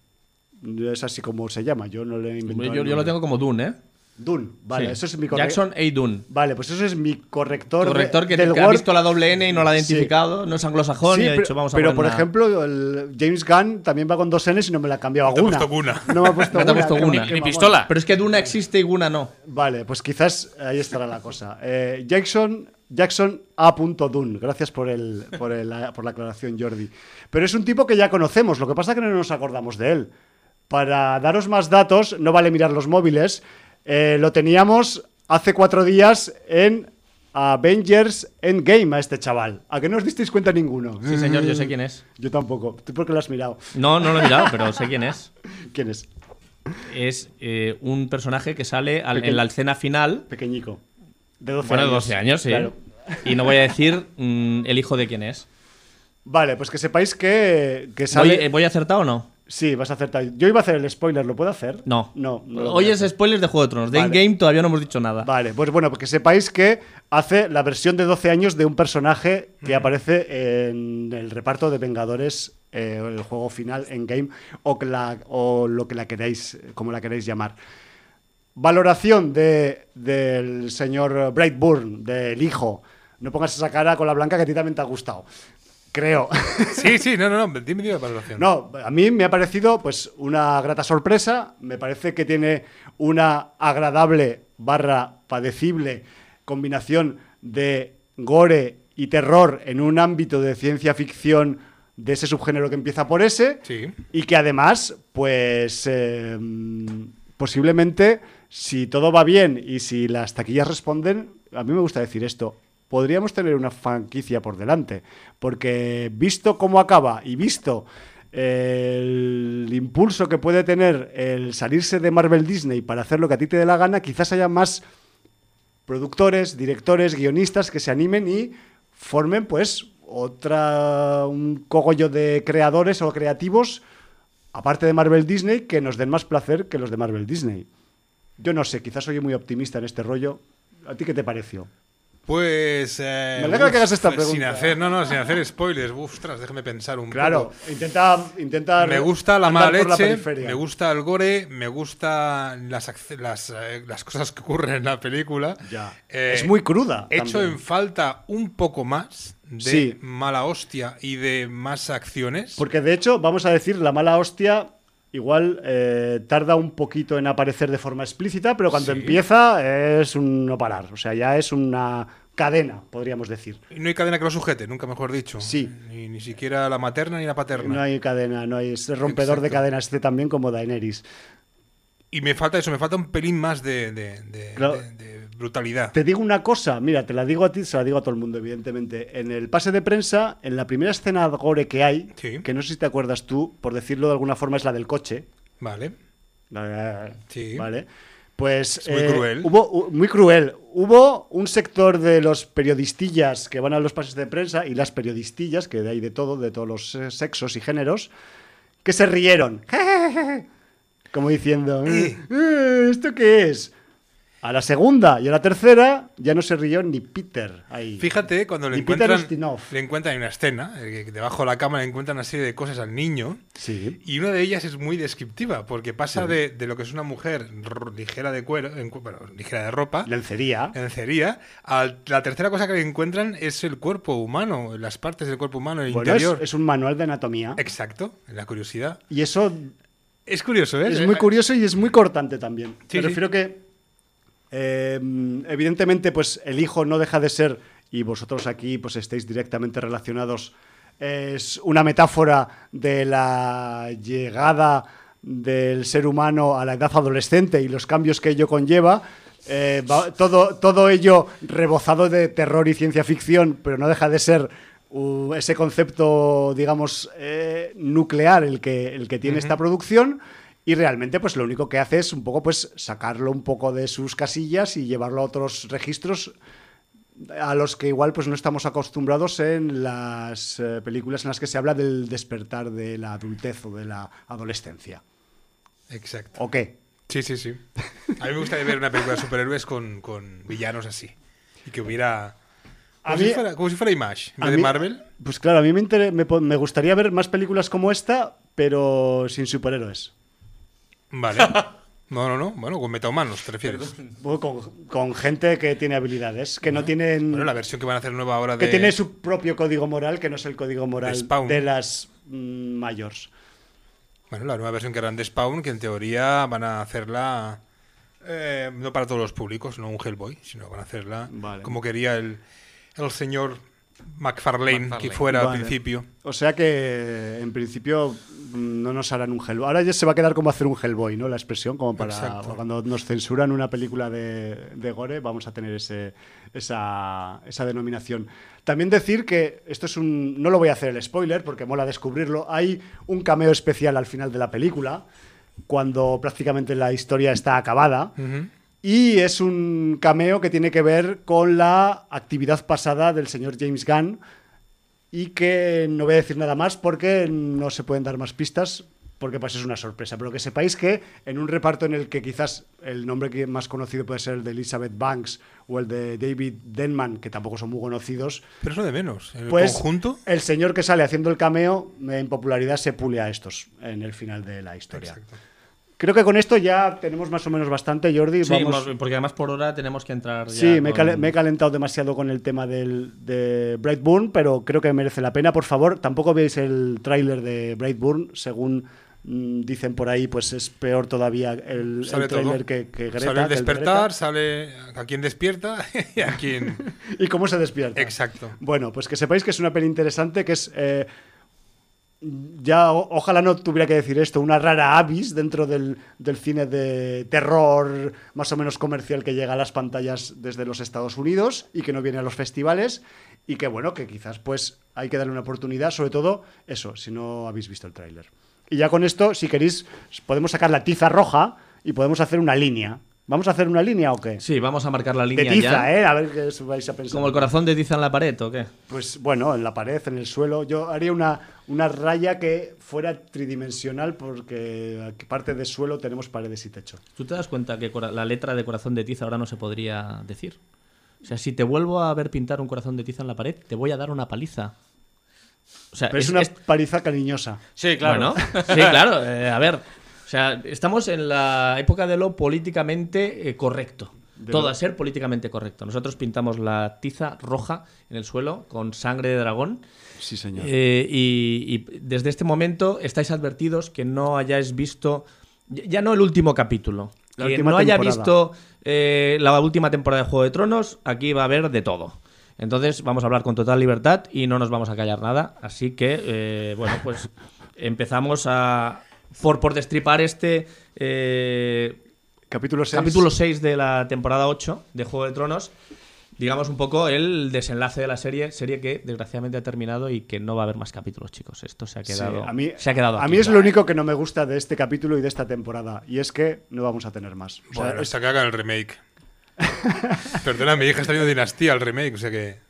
Es así como se llama, yo no le he inventado. Yo lo tengo como Dune, ¿eh? Dune, vale, Sí. eso es mi corrector. Jackson A. Dune. Vale, pues eso es mi corrector. Corrector que del ha Word. visto la doble N y no la ha Sí. identificado, no es anglosajón y ha dicho vamos a pero poner por una- ejemplo, el James Gunn también va con 2 N's y no me la ha cambiado a No te ha Guna. puesto Guna. No me ha puesto No te ha Guna. puesto qué- Guna. qué Ni mamón. pistola. Pero es que Duna existe y Guna no. Vale, pues quizás ahí estará la cosa. Jackson A. Dune. Gracias por la aclaración, Jordi. Pero es un tipo que ya conocemos, lo que pasa es que no nos acordamos de él. Para daros más datos, no vale mirar los móviles. Lo teníamos hace 4 días en Avengers Endgame a este chaval. ¿A que no os disteis cuenta ninguno? Sí, señor, yo sé quién es. Yo tampoco. ¿Tú por qué lo has mirado? No lo he mirado, pero sé quién es. ¿Quién es? Es un personaje que sale en la escena final. Pequeñico. De 12 Bueno, años. 12 años, sí. Claro. Y no voy a decir el hijo de quién es. Vale, pues que sepáis que sale... ¿Voy acertado o no? Sí, vas a acertar. Yo iba a hacer el spoiler, ¿lo puedo hacer? No. No lo Hoy voy a es hacer. spoilers de Juego de Tronos. De Vale. Endgame todavía no hemos dicho nada. Vale, pues bueno, porque sepáis que hace la versión de 12 años de un personaje que aparece en el reparto de Vengadores, el juego final, Endgame, o lo que la queréis, como la queréis llamar. Valoración del señor Brightburn, del hijo. No pongas esa cara con la blanca que a ti también te ha gustado. Creo. Sí, no, dime la valoración. No, a mí me ha parecido pues una grata sorpresa. Me parece que tiene una agradable / padecible combinación de gore y terror en un ámbito de ciencia ficción de ese subgénero que empieza por S. Sí. Y que además, pues posiblemente, si todo va bien y si las taquillas responden, a mí me gusta decir esto, podríamos tener una franquicia por delante, porque visto cómo acaba y visto el impulso que puede tener el salirse de Marvel Disney para hacer lo que a ti te dé la gana, quizás haya más productores, directores, guionistas que se animen y formen pues un cogollo de creadores o creativos aparte de Marvel Disney que nos den más placer que los de Marvel Disney. Yo no sé, quizás soy muy optimista en este rollo. ¿A ti qué te pareció? Pues. Me alegra que hagas esta pregunta. Sin hacer spoilers. Ostras, déjame pensar un Claro, poco. intenta Me gusta la andar mala por la leche, periferia. me gusta el gore, me gustan las cosas que ocurren en la película. Ya. Es muy cruda. Hecho también. en falta un poco más de Sí. mala hostia y de más acciones. Porque de hecho, vamos a decir, la mala hostia igual tarda un poquito en aparecer de forma explícita, pero cuando Sí. empieza es un no parar. O sea, ya es una cadena, podríamos decir. Y no hay cadena que lo sujete, nunca mejor dicho. Sí. Ni siquiera la materna ni la paterna. No hay cadena, no hay ese rompedor de Exacto. cadenas también como Daenerys. Y me falta un pelín más de Claro. de brutalidad. Te digo una cosa, mira, te la digo a ti, se la digo a todo el mundo, evidentemente. En el pase de prensa, en la primera escena gore que hay, Sí. que no sé si te acuerdas tú, por decirlo de alguna forma, es la del coche. Vale. Sí. Vale. Pues Es muy cruel. Muy cruel. Hubo un sector de los periodistillas que van a los pases de prensa y las periodistillas, que hay de todo, de todos los sexos y géneros, que se rieron. Como diciendo, ¿esto qué es? A la segunda y a la tercera ya no se rió ni Peter ahí. Fíjate, cuando le Ni Peter encuentran, Ustinov. le encuentran en una escena, que debajo de la cama le encuentran una serie de cosas al niño, Sí. y una de ellas es muy descriptiva, porque pasa de lo que es una mujer ligera de cuero, bueno, ligera de ropa, Lencería. lencería, a la tercera cosa que le encuentran es el cuerpo humano, las partes del cuerpo humano, el Bueno, interior. es un manual de anatomía. Exacto, la curiosidad. Y eso Es curioso, ¿eh? es muy curioso y es muy cortante también. Sí, Me sí. refiero que, evidentemente, pues el hijo no deja de ser, y vosotros aquí pues estáis directamente relacionados, es una metáfora de la llegada del ser humano a la edad adolescente y los cambios que ello conlleva. Todo ello rebozado de terror y ciencia ficción, pero no deja de ser ese concepto, digamos, nuclear el que tiene esta producción. Y realmente, pues lo único que hace es un poco, pues, sacarlo un poco de sus casillas y llevarlo a otros registros a los que igual pues no estamos acostumbrados en las películas en las que se habla del despertar de la adultez o de la adolescencia. Exacto. ¿O qué? Sí, sí, sí. A mí me gustaría ver una película de superhéroes con villanos así. Y que hubiera... Como si fuera Image, en vez de Marvel. Pues claro, a mí me gustaría ver más películas como esta, pero sin superhéroes. Vale. No. Bueno, con metahumanos, ¿te refieres? Con gente que tiene habilidades, que no tienen... Bueno, la versión que van a hacer nueva ahora que de... tiene su propio código moral, que no es el código moral Spawn. de las mayores. Bueno, la nueva versión que harán de Spawn, que en teoría van a hacerla... no para todos los públicos, no un Hellboy, sino van a hacerla como quería el señor McFarlane que fuera al principio. O sea que en principio no nos harán un Hellboy. Ahora ya se va a quedar como hacer un Hellboy, ¿no? La expresión, como para Exacto. cuando nos censuran una película de gore, vamos a tener esa denominación. También decir que esto es no lo voy a hacer el spoiler porque mola descubrirlo. Hay un cameo especial al final de la película, cuando prácticamente la historia está acabada. Ujú. Y es un cameo que tiene que ver con la actividad pasada del señor James Gunn y que no voy a decir nada más porque no se pueden dar más pistas porque pues es una sorpresa. Pero que sepáis que en un reparto en el que quizás el nombre más conocido puede ser el de Elizabeth Banks o el de David Denman, que tampoco son muy conocidos, Pero eso de menos. En el pues conjunto... el señor que sale haciendo el cameo en popularidad se pule a estos en el final de la historia. Exacto. Creo que con esto ya tenemos más o menos bastante, Jordi. Sí, Vamos... porque además por hora tenemos que entrar ya. Sí, me he calentado demasiado con el tema de Brightburn, pero creo que merece la pena. Por favor, tampoco veáis el tráiler de Brightburn. Según dicen por ahí, pues es peor todavía el tráiler que Greta. Sale el despertar, sale a quien despierta y a quien... ¿Y cómo se despierta? Exacto. Bueno, pues que sepáis que es una peli interesante, que es... ya ojalá no tuviera que decir esto, una rara avis dentro del cine de terror más o menos comercial que llega a las pantallas desde los Estados Unidos y que no viene a los festivales y que bueno, que quizás pues hay que darle una oportunidad, sobre todo eso, si no habéis visto el tráiler. Y ya con esto, si queréis, podemos sacar la tiza roja y podemos hacer una línea. ¿Vamos a hacer una línea o qué? Sí, vamos a marcar la De línea tiza, ya. A ver qué os vais a pensar. ¿Como el corazón de tiza en la pared o qué? Pues bueno, en la pared, en el suelo. Yo haría una raya que fuera tridimensional porque parte de suelo tenemos paredes y techo. ¿Tú te das cuenta que la letra de corazón de tiza ahora no se podría decir? O sea, si te vuelvo a ver pintar un corazón de tiza en la pared, te voy a dar una paliza. O sea, Pero es una paliza cariñosa. Sí, claro. Bueno, sí, claro. A ver, o sea, estamos en la época de lo políticamente correcto. Todo a ser políticamente correcto. Nosotros pintamos la tiza roja en el suelo con sangre de dragón. Sí, señor. Y desde este momento estáis advertidos que no hayáis visto, ya no el último capítulo, La que última no haya temporada. visto la última temporada de Juego de Tronos, aquí va a haber de todo. Entonces vamos a hablar con total libertad y no nos vamos a callar nada. Así que, bueno, pues empezamos por destripar este Capítulo 6. capítulo 6 de la temporada 8 de Juego de Tronos. Digamos un poco el desenlace de la serie que desgraciadamente ha terminado y que no va a haber más capítulos, chicos. Esto se ha quedado, se ha quedado a aquí. mí es lo único que no me gusta de este capítulo y de esta temporada. Y es que no vamos a tener más. O sea, Bueno, hasta que hagan el remake. Perdona, mi hija está viendo Dinastía, el remake, o sea que...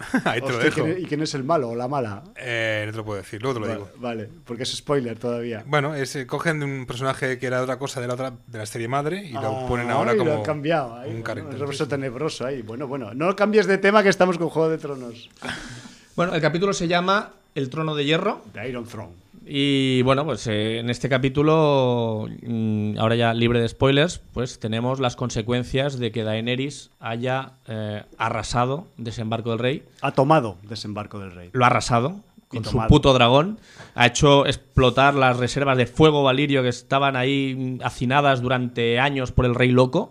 Ahí te lo Hostia, dejo. ¿y quién es el malo o la mala? No te lo puedo decir, luego te lo digo. Vale, porque es spoiler todavía. Bueno, cogen de un personaje que era otra cosa de la serie madre y lo ponen ahora y como lo han cambiado. Ahí, un bueno, carácter. el reverso tenebroso ahí. Bueno, no cambies de tema que estamos con Juego de Tronos. Bueno, el capítulo se llama El Trono de Hierro. The Iron Throne. Y bueno, pues en este capítulo, ahora ya libre de spoilers, pues tenemos las consecuencias de que Daenerys haya arrasado Desembarco del Rey. Ha tomado Desembarco del Rey. Lo ha arrasado con Y su tomado. puto dragón. Ha hecho explotar las reservas de fuego valirio que estaban ahí hacinadas durante años por el Rey Loco.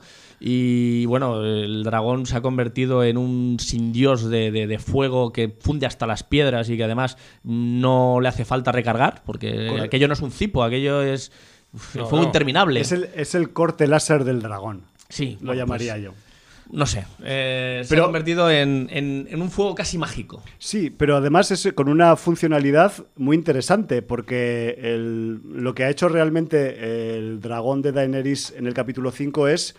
Y bueno, el dragón se ha convertido en un sin dios de fuego que funde hasta las piedras y que además no le hace falta recargar, porque aquello no es un cipo, aquello es fuego interminable. Es el corte láser del dragón. Sí, Lo bueno, llamaría pues, yo. No sé, se Pero- ha convertido en un fuego casi mágico. Sí, pero además es con una funcionalidad muy interesante, porque lo que ha hecho realmente el dragón de Daenerys en el capítulo 5 es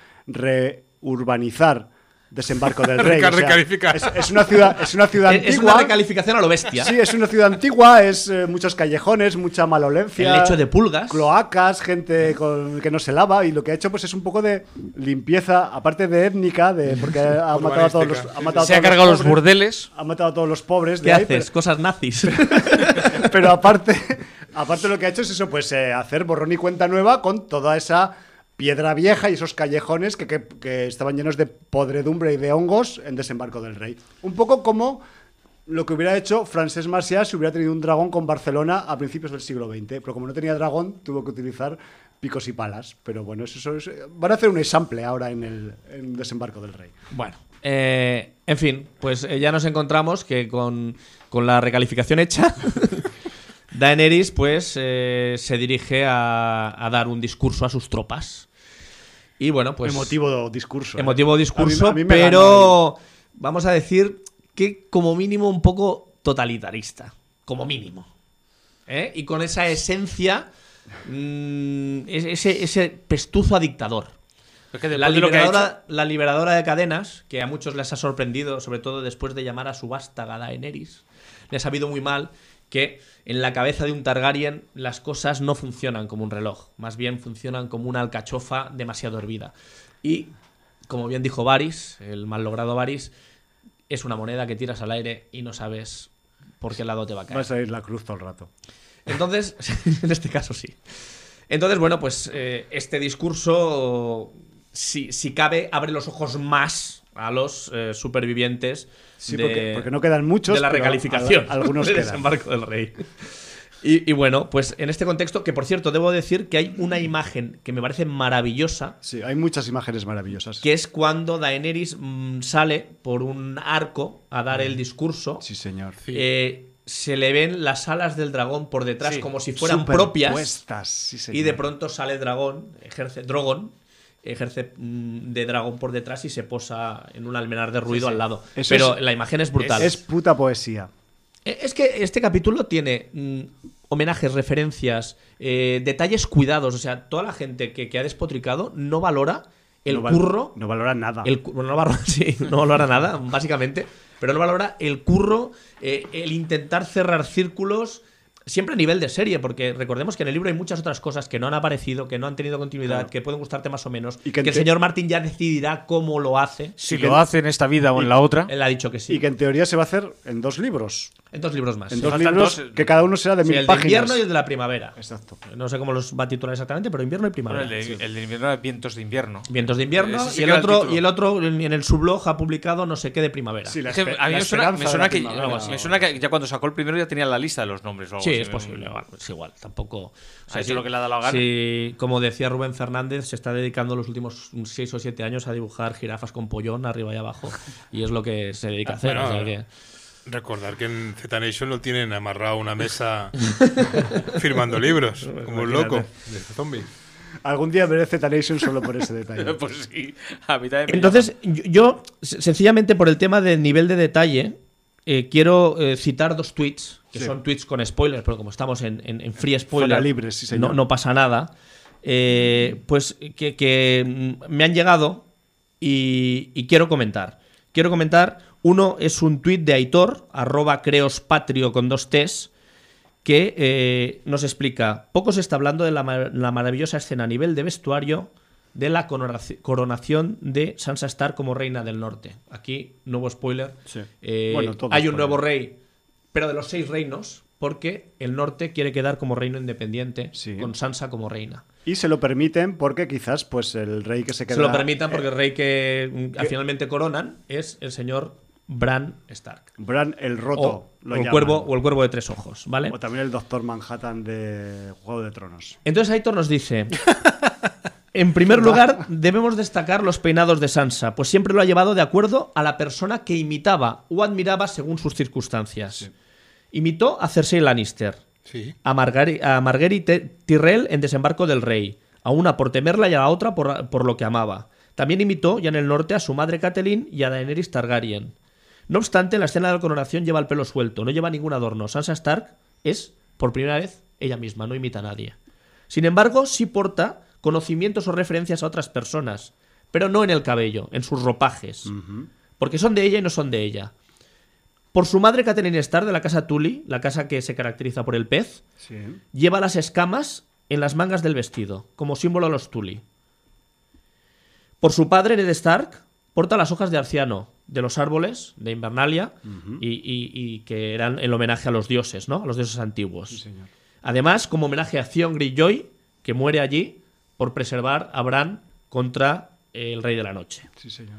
reurbanizar Desembarco del Rey. Recalificar. Es una ciudad antigua. Es una recalificación a lo bestia. Sí, es una ciudad antigua, es muchos callejones, mucha malolencia. El lecho de pulgas. Cloacas, gente que no se lava, y lo que ha hecho pues es un poco de limpieza, aparte de étnica, porque ha matado a todos los, Urbanística. ha matado a Se ha todos cargado los pobres, burdeles. ha matado a todos los pobres ¿Qué de ahí, haces? Cosas nazis. pero aparte lo que ha hecho es eso, pues hacer borrón y cuenta nueva con toda esa piedra vieja y esos callejones que estaban llenos de podredumbre y de hongos en Desembarco del Rey. Un poco como lo que hubiera hecho Francesc Macià si hubiera tenido un dragón con Barcelona a principios del siglo XX. Pero como no tenía dragón, tuvo que utilizar picos y palas. Pero bueno, van a hacer un example ahora en Desembarco del Rey. Bueno, en fin, pues ya nos encontramos que con la recalificación hecha, Daenerys pues se dirige a dar un discurso a sus tropas. Y bueno, pues... Emotivo discurso. Emotivo discurso, A mí me pero vamos a decir que como mínimo un poco totalitarista. Como mínimo. Y con esa esencia, ese pestuzo a dictador. Es que La después de lo que ha hecho, la liberadora de cadenas, que a muchos les ha sorprendido, sobre todo después de llamar a su vástaga Daenerys, les ha sabido muy mal que en la cabeza de un Targaryen las cosas no funcionan como un reloj, más bien funcionan como una alcachofa demasiado hervida. Y, como bien dijo Varys, el mal logrado Varys, es una moneda que tiras al aire y no sabes por qué lado te va a caer. Va a salir la cruz todo el rato. Entonces, en este caso sí. Entonces, bueno, pues este discurso, si cabe, abre los ojos más a los supervivientes Sí, porque no quedan muchos. de la pero recalificación algunos de quedan. Desembarco del Rey. Y bueno, pues en este contexto, que por cierto, debo decir que hay una imagen que me parece maravillosa, Sí, hay muchas imágenes maravillosas. que es cuando Daenerys sale por un arco a dar el discurso. Sí, señor. Se le ven las alas del dragón por detrás Sí, como si fueran propias. Superpuestas, sí, señor. Y de pronto sale Drogon, ejerce de dragón por detrás y se posa en un almenar de ruido al lado. Eso Pero es- la imagen es brutal. Es puta poesía. Es que este capítulo tiene homenajes, referencias, detalles cuidados. O sea, toda la gente que ha despotricado no valora el curro. No valora nada. No valora nada, básicamente. Pero no valora el curro, el intentar cerrar círculos. Siempre a nivel de serie, porque recordemos que en el libro hay muchas otras cosas que no han aparecido, que no han tenido continuidad, Claro. que pueden gustarte más o menos, Y que que el señor Martin ya decidirá cómo lo hace. si lo hace en esta vida o en la otra. Él ha dicho que sí. Y que en teoría se va a hacer en 2 libros. En 2 libros más. En Sí. 2 faltan libros dos, que cada uno será de Sí, 1000 el de páginas. invierno y el de la primavera. Exacto. No sé cómo los va a titular exactamente, pero invierno y primavera. Bueno, el de invierno era Vientos de invierno. Vientos de invierno Ese sí y, que era el título. el otro en el sublog ha publicado no sé qué de primavera. Sí, la Es que espe- a mí la me suena, esperanza de la primavera. me suena que ya cuando sacó el primero ya tenía la lista de los nombres o algo Sí, así. es posible. Bueno, es igual, tampoco. Ha hecho lo que le ha dado la gana. Sí, como decía Rubén Fernández, se está dedicando los últimos 6 o 7 años a dibujar jirafas con pollón arriba y abajo. Y es lo que se dedica a hacer. Bueno, o sea que- Recordar que en Z Nation lo tienen amarrado a una mesa firmando libros, como un loco de zombie. Algún día veré Z Nation solo por ese detalle. Pues sí, a mí también me Entonces, yo, sencillamente por el tema del nivel de detalle, quiero citar 2 tweets, que Sí. son tweets con spoilers, pero como estamos en free spoiler, Fuera libres, sí, señor. no pasa nada. Pues que me han llegado y quiero comentar. quiero comentar. Uno es un tuit de Aitor, @creospatrio con 2 T's, que nos explica: poco se está hablando de la maravillosa escena a nivel de vestuario de la coronación de Sansa Stark como reina del norte. Aquí, nuevo spoiler. Sí. Hay spoiler. un nuevo rey, pero de los 6 reinos, porque el norte quiere quedar como reino independiente, Sí. con Sansa como reina. Y se lo permiten porque quizás pues el rey que se queda... Se lo permitan porque el rey que finalmente coronan es el señor Bran Stark. Bran el Roto, O el cuervo de 3 ojos, ¿vale? O también el Doctor Manhattan de Juego de Tronos. Entonces Aitor nos dice: en primer lugar, debemos destacar los peinados de Sansa, pues siempre lo ha llevado de acuerdo a la persona que imitaba o admiraba según sus circunstancias. Sí. Imitó a Cersei Lannister, Sí. a Marguerite Tyrell en Desembarco del Rey, a una por temerla y a la otra por lo que amaba. También imitó, ya en el norte, a su madre Catelyn y a Daenerys Targaryen. No obstante, en la escena de la coronación lleva el pelo suelto, no lleva ningún adorno. Sansa Stark es, por primera vez, ella misma, no imita a nadie. Sin embargo, sí porta conocimientos o referencias a otras personas, pero no en el cabello, en sus ropajes, porque son de ella y no son de ella. Por su madre Catelyn Stark, de la casa Tully, la casa que se caracteriza por el pez, Sí. lleva las escamas en las mangas del vestido, como símbolo a los Tully. Por su padre, Ned Stark, porta las hojas de arciano de los árboles de Invernalia y que eran el homenaje a los dioses, ¿no? A los dioses antiguos. Sí, señor. Además, como homenaje a Theon Greyjoy, que muere allí por preservar a Bran contra el Rey de la Noche. Sí, señor.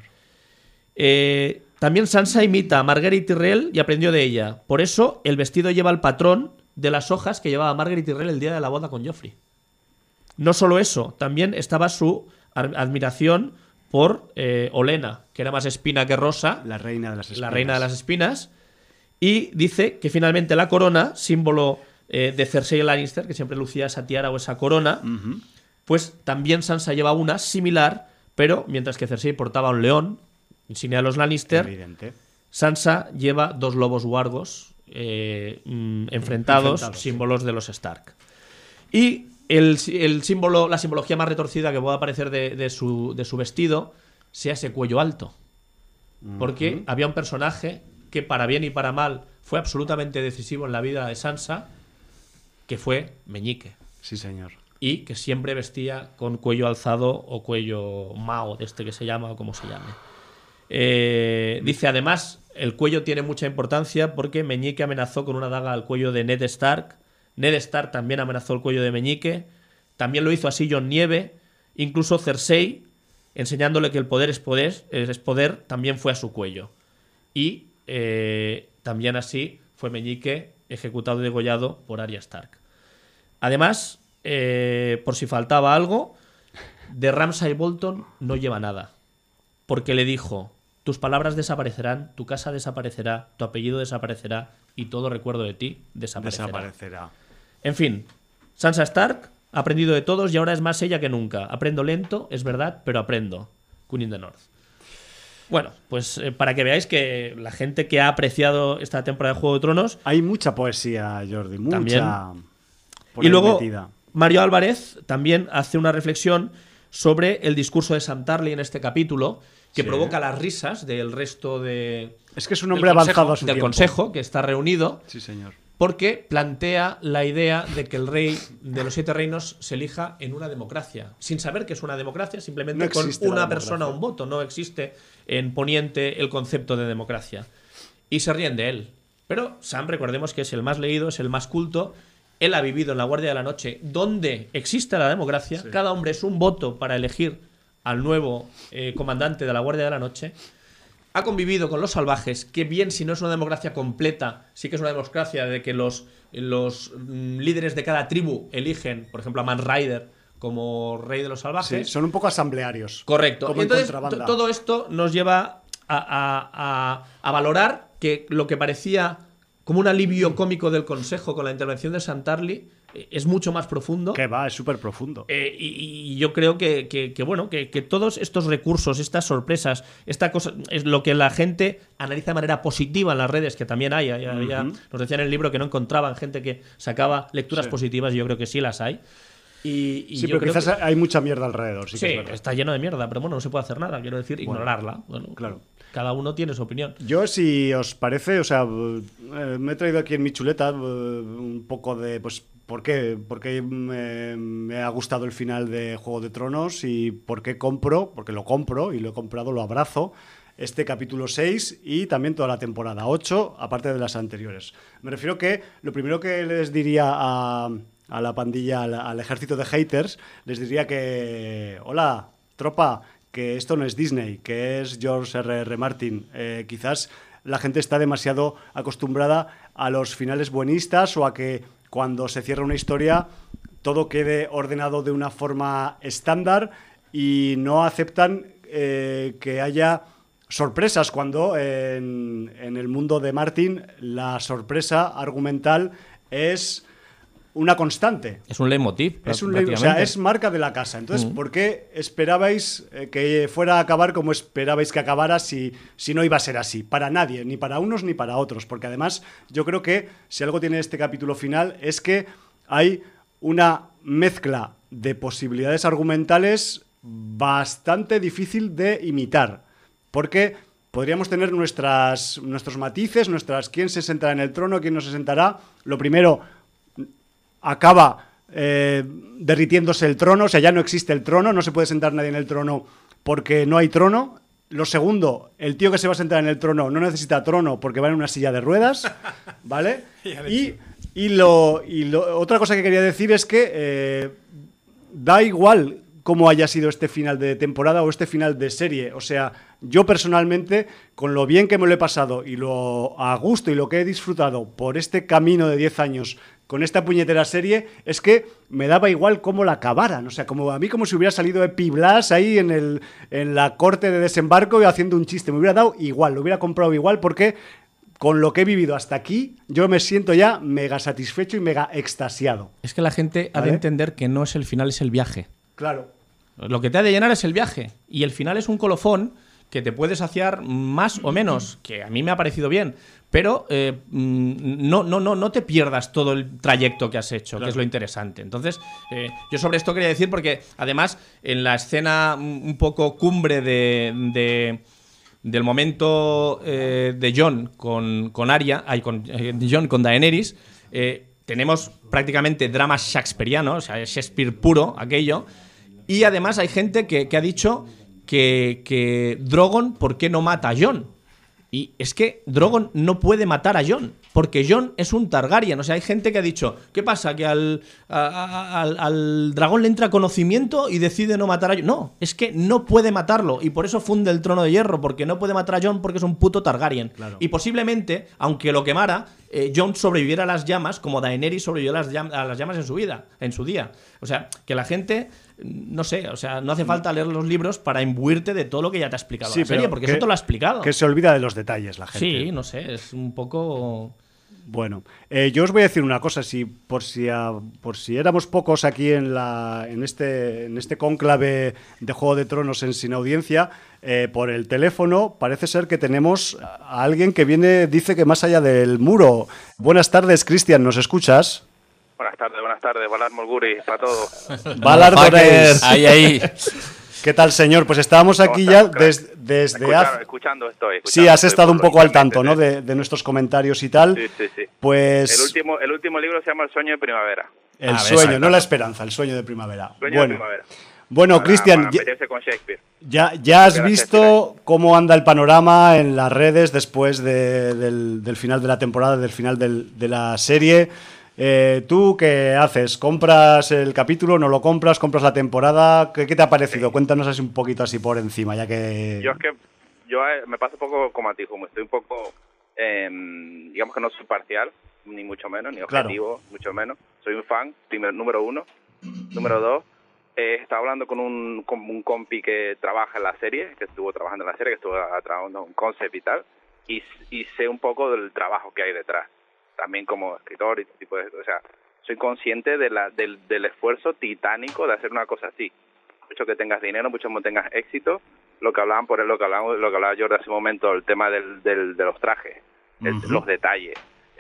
También Sansa imita a Marguerite Tyrell y aprendió de ella. Por eso el vestido lleva el patrón de las hojas que llevaba Marguerite Tyrell el día de la boda con Joffrey. No solo eso, también estaba su admiración por Olenna, que era más espina que rosa, La reina de las espinas. la reina de las espinas, y dice que finalmente la corona, símbolo de Cersei Lannister, que siempre lucía esa tiara o esa corona, pues también Sansa lleva una similar, pero mientras que Cersei portaba un león, insignia de los Lannister, Evidente. Sansa lleva 2 lobos huargos enfrentados, símbolos de los Stark. Y el símbolo, la simbología más retorcida que pueda aparecer de su vestido sea ese cuello alto. Porque había un personaje que, para bien y para mal, fue absolutamente decisivo en la vida de Sansa, que fue Meñique. Sí, señor. Y que siempre vestía con cuello alzado o cuello mao, de este que se llama o como se llame. Dice, además, el cuello tiene mucha importancia porque Meñique amenazó con una daga al cuello de Ned Stark. Ned Stark también amenazó el cuello de Meñique. También lo hizo así Jon Nieve. Incluso Cersei, enseñándole que el poder es poder, también fue a su cuello. Y también así fue Meñique ejecutado y degollado por Arya Stark. Además, por si faltaba algo, de Ramsay Bolton no lleva nada. Porque le dijo: tus palabras desaparecerán, tu casa desaparecerá, tu apellido desaparecerá y todo recuerdo de ti desaparecerá. En fin, Sansa Stark ha aprendido de todos y ahora es más ella que nunca. Aprendo lento, es verdad, pero aprendo. Queen in the North. Bueno, pues para que veáis que la gente que ha apreciado esta temporada de Juego de Tronos... Hay mucha poesía, Jordi, mucha. También. por Y ahí luego metida. Mario Álvarez también hace una reflexión sobre el discurso de Sam Tarly en este capítulo, que Sí. provoca las risas del resto Es que es un hombre avanzado a su del tiempo. consejo que está reunido, Sí, señor. porque plantea la idea de que el rey de los 7 reinos se elija en una democracia, sin saber que es una democracia, simplemente No con existe la una democracia. persona un voto. No existe en Poniente el concepto de democracia. Y se ríen de él. Pero Sam, recordemos que es el más leído, es el más culto. Él ha vivido en la Guardia de la Noche, donde existe la democracia. Sí. Cada hombre es un voto para elegir al nuevo comandante de la Guardia de la Noche. Ha convivido con los salvajes, que bien si no es una democracia completa, sí que es una democracia de que los líderes de cada tribu eligen, por ejemplo, a Man Rider como rey de los Sí, salvajes. son un poco asamblearios. Correcto. Como en Entonces, contrabanda. todo esto nos lleva a valorar que lo que parecía como un alivio cómico del Consejo con la intervención de Sam Tarly es mucho más profundo. Que va, es súper profundo. Y yo creo que todos estos recursos, estas sorpresas, esta cosa, es lo que la gente analiza de manera positiva en las redes, que también hay. Ya nos decían en el libro que no encontraban gente que sacaba lecturas Sí. positivas, y yo creo que sí las hay. Y Sí, yo pero creo quizás hay mucha mierda alrededor. Sí, Sí, que es verdad. está lleno de mierda, pero bueno, no se puede hacer nada, quiero decir, ignorarla. Bueno, Claro. cada uno tiene su opinión. Yo, si os parece, o sea, me he traído aquí en mi chuleta un poco de, pues, ¿por qué me ha gustado el final de Juego de Tronos y por qué compro? Porque lo compro y lo he comprado, lo abrazo. Este capítulo 6 y también toda la temporada 8, aparte de las anteriores. Me refiero que lo primero que les diría a la pandilla, al ejército de haters, les diría que, hola, tropa, que esto no es Disney, que es George R.R. Martin. Quizás la gente está demasiado acostumbrada a los finales buenistas o a que cuando se cierra una historia todo quede ordenado de una forma estándar y no aceptan que haya sorpresas, cuando en el mundo de Martin la sorpresa argumental es una constante. Es un leitmotiv. O sea, es marca de la casa. Entonces, ¿por qué esperabais que fuera a acabar como esperabais que acabara si no iba a ser así? Para nadie, ni para unos ni para otros. Porque además, yo creo que si algo tiene este capítulo final es que hay una mezcla de posibilidades argumentales bastante difícil de imitar. Porque podríamos tener nuestros matices, quién se sentará en el trono, quién no se sentará. Lo primero, acaba derritiéndose el trono, o sea, ya no existe el trono, no se puede sentar nadie en el trono porque no hay trono. Lo segundo, el tío que se va a sentar en el trono no necesita trono porque va en una silla de ruedas, ¿vale? Otra cosa que quería decir es que da igual cómo haya sido este final de temporada o este final de serie. O sea, yo personalmente, con lo bien que me lo he pasado y lo a gusto y lo que he disfrutado por este camino de 10 años con esta puñetera serie, es que me daba igual cómo la acabaran. O sea, como a mí como si hubiera salido Epi Blas ahí en la corte de desembarco y haciendo un chiste. Me hubiera dado igual, lo hubiera comprado igual, porque con lo que he vivido hasta aquí, yo me siento ya mega satisfecho y mega extasiado. Es que la gente ha de entender que no es el final, es el viaje. Claro. Lo que te ha de llenar es el viaje. Y el final es un colofón que te puede saciar más o menos, que a mí me ha parecido bien, pero no te pierdas todo el trayecto que has hecho, claro, que es lo interesante. Entonces, yo sobre esto quería decir, porque además en la escena un poco cumbre del momento de Jon con Arya, Jon con Daenerys, tenemos prácticamente drama shakespeariano, o sea, es Shakespeare puro aquello. Y además hay gente que ha dicho que Drogon, ¿por qué no mata a Jon? Y es que Drogon no puede matar a Jon, porque Jon es un Targaryen. O sea, hay gente que ha dicho, ¿qué pasa? ¿Que al dragón le entra conocimiento y decide no matar a Jon? No, es que no puede matarlo, y por eso funde el trono de hierro, porque no puede matar a Jon porque es un puto Targaryen. Claro. Y posiblemente, aunque lo quemara, Jon sobreviviera a las llamas como Daenerys sobrevivió a las llamas en su día. O sea, que la gente, no sé, o sea, no hace falta leer los libros para imbuirte de todo lo que ya te ha explicado la serie, porque eso te lo ha explicado. Que se olvida de los detalles la gente. Sí, no sé, es un poco... Bueno, yo os voy a decir una cosa, por si éramos pocos aquí en este cónclave de Juego de Tronos en Sin Audiencia, por el teléfono parece ser que tenemos a alguien que dice que más allá del muro. Buenas tardes, Cristian, ¿nos escuchas? Buenas tardes, Valar Morguri, para todos. Valar Morguri. Ahí. ¿Qué tal, señor? Pues estábamos aquí ya desde escuchando estoy. Sí, has estado un poco al tanto, ¿no? De nuestros comentarios y tal. Sí. Pues el último libro se llama El sueño de primavera. El sueño, no la esperanza, el sueño de primavera. De primavera. Bueno, Cristian, con Shakespeare. ya has visto cómo anda el panorama en las redes después del final de la temporada, del final de la serie. ¿Tú qué haces? ¿Compras el capítulo? ¿No lo compras? ¿Compras la temporada? ¿Qué te ha parecido? Cuéntanos así un poquito así por encima, ya que... Yo me pasa un poco como a ti, como estoy un poco, digamos que no soy parcial, ni mucho menos, ni objetivo, claro, mucho menos. Soy un fan, número uno. Número dos, estaba hablando con un compi que trabaja en la serie, que estuvo trabajando en un concept y tal, y sé un poco del trabajo que hay detrás. También como escritor y este tipo de... O sea, soy consciente del esfuerzo titánico de hacer una cosa así. Mucho que tengas dinero, mucho que tengas éxito. Lo que hablaba Jordi hace un momento, el tema de los trajes, los detalles,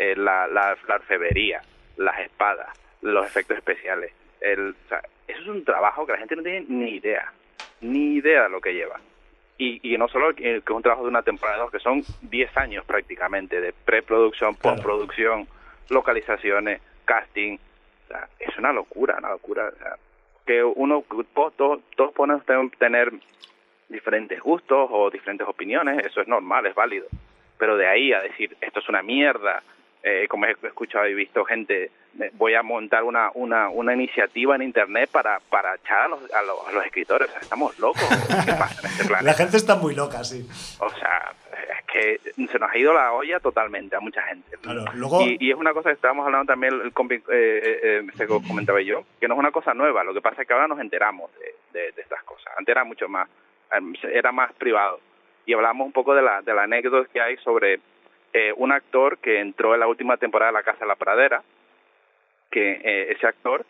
la orfebrería, las espadas, los efectos especiales. O sea, eso es un trabajo que la gente no tiene ni idea de lo que lleva. Y no solo que es un trabajo de una temporada, que son 10 años prácticamente de preproducción, postproducción, localizaciones, casting. O sea, es una locura. O sea, que todos pueden tener diferentes gustos o diferentes opiniones, eso es normal, es válido. Pero de ahí a decir, esto es una mierda, como he escuchado y visto gente, voy a montar una iniciativa en internet para echar a los escritores. O sea, estamos locos. ¿Qué pasa en este planeta? La gente está muy loca, sí. O sea, es que se nos ha ido la olla totalmente a mucha gente. Claro, luego... y es una cosa que estábamos hablando también, el compi que comentaba yo, que no es una cosa nueva. Lo que pasa es que ahora nos enteramos de estas cosas. Antes era mucho más, era más privado. Y hablamos un poco de la anécdota que hay sobre un actor que entró en la última temporada de La Casa de la Pradera, que ese actor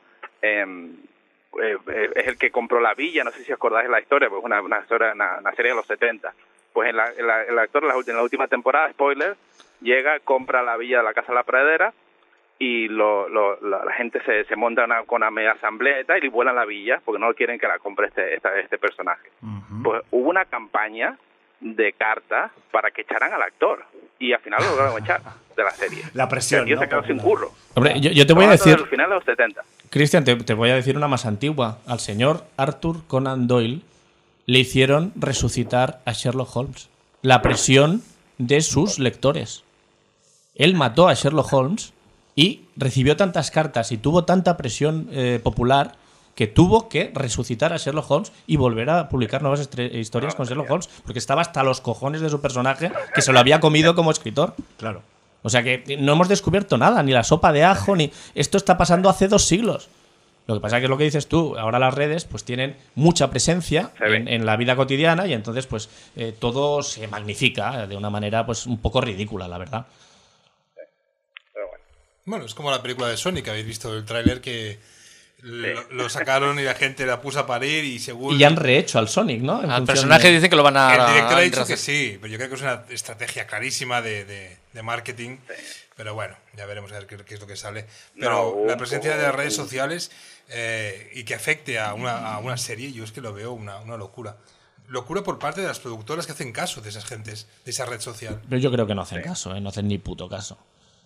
es el que compró la villa, no sé si os acordáis de la historia, pues una serie de los 70. Pues el actor en la última temporada, spoiler, llega, compra la villa de La Casa de la Pradera y la gente se monta con una media asamblea y tal, y vuelan la villa porque no quieren que la compre este personaje. Pues hubo una campaña de cartas para que echaran al actor y al final lo lograron echar de la serie. La presión, ¿no? Se quedó sin curro. Hombre, yo te voy a decir... Al final de los 70. Cristian, te voy a decir una más antigua. Al señor Arthur Conan Doyle le hicieron resucitar a Sherlock Holmes. La presión de sus lectores. Él mató a Sherlock Holmes y recibió tantas cartas y tuvo tanta presión popular que tuvo que resucitar a Sherlock Holmes y volver a publicar nuevas historias con Sherlock Holmes, porque estaba hasta los cojones de su personaje, que se lo había comido como escritor. Claro. O sea que no hemos descubierto nada, ni la sopa de ajo, ni... Esto está pasando hace 2 siglos. Lo que pasa es que es lo que dices tú, ahora las redes pues tienen mucha presencia en la vida cotidiana y entonces pues todo se magnifica de una manera pues un poco ridícula, la verdad. Bueno, es como la película de Sonic, habéis visto el tráiler que lo sacaron y la gente la puso a parir y según... Y ya han rehecho al Sonic, ¿no? Al personaje dicen que lo van a... El director ha dicho que sí, pero yo creo que es una estrategia clarísima de marketing. Pero bueno, ya veremos a ver qué es lo que sale. Pero la presencia de las redes sociales y que afecte a una serie, yo es que lo veo una locura. Locura por parte de las productoras que hacen caso de esas gentes, de esa red social. Pero yo creo que no hacen caso, no hacen ni puto caso.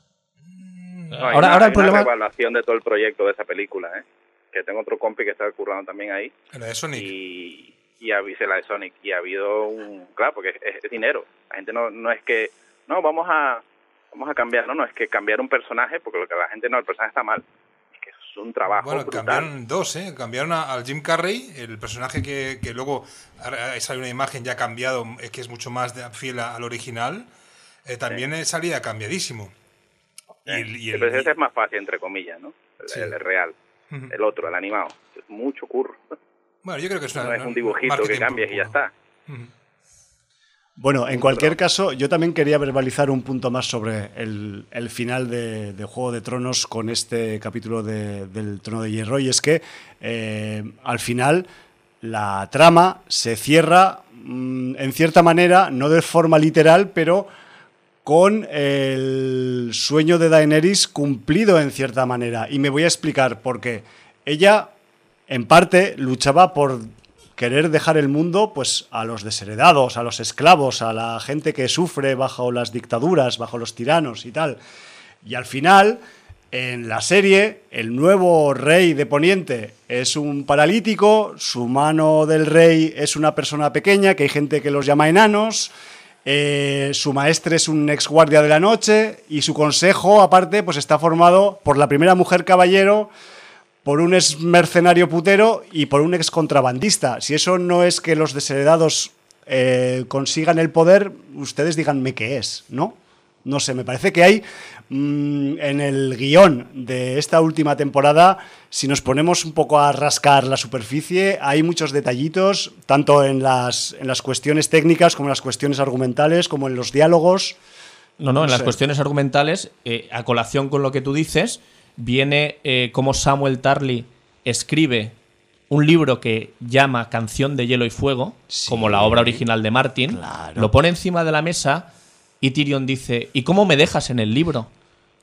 Ahora el problema... una evaluación de todo el proyecto de esa película, que tengo otro compi que está currando también ahí. La de Sonic. Y la de Sonic. Y ha habido claro, porque es dinero. La gente no es que... No, vamos a cambiar. No, es que cambiar un personaje, porque lo que la gente no, el personaje está mal. Es que es un trabajo Bueno, brutal. cambiaron 2, Cambiaron al Jim Carrey, el personaje que luego sale una imagen ya cambiado, que es mucho más fiel al original. También salía cambiadísimo. Pero ese es más fácil, entre comillas, ¿no? El real. El otro, el animado. Es mucho curro. Bueno, yo creo que es no es un dibujito que cambies y ya está. Bueno, en cualquier caso, yo también quería verbalizar un punto más sobre el final de Juego de Tronos con este capítulo del Trono de Hierro, y es que al final la trama se cierra en cierta manera, no de forma literal, pero con el sueño de Daenerys cumplido en cierta manera. Y me voy a explicar por qué. Ella, en parte, luchaba por querer dejar el mundo pues a los desheredados, a los esclavos, a la gente que sufre bajo las dictaduras, bajo los tiranos y tal. Y al final, en la serie, el nuevo rey de Poniente es un paralítico, su mano del rey es una persona pequeña, que hay gente que los llama enanos... su maestre es un ex guardia de la noche y su consejo, aparte, pues está formado por la primera mujer caballero, por un ex mercenario putero y por un ex contrabandista. Si eso no es que los desheredados consigan el poder, ustedes díganme qué es, ¿no? No sé, me parece que hay en el guión de esta última temporada, si nos ponemos un poco a rascar la superficie, hay muchos detallitos, tanto en las cuestiones técnicas como en las cuestiones argumentales, como en los diálogos. No, en las cuestiones argumentales, a colación con lo que tú dices, viene cómo Samuel Tarly escribe un libro que llama Canción de Hielo y Fuego, como la obra original de Martin, lo pone encima de la mesa y Tyrion dice, ¿y cómo me dejas en el libro?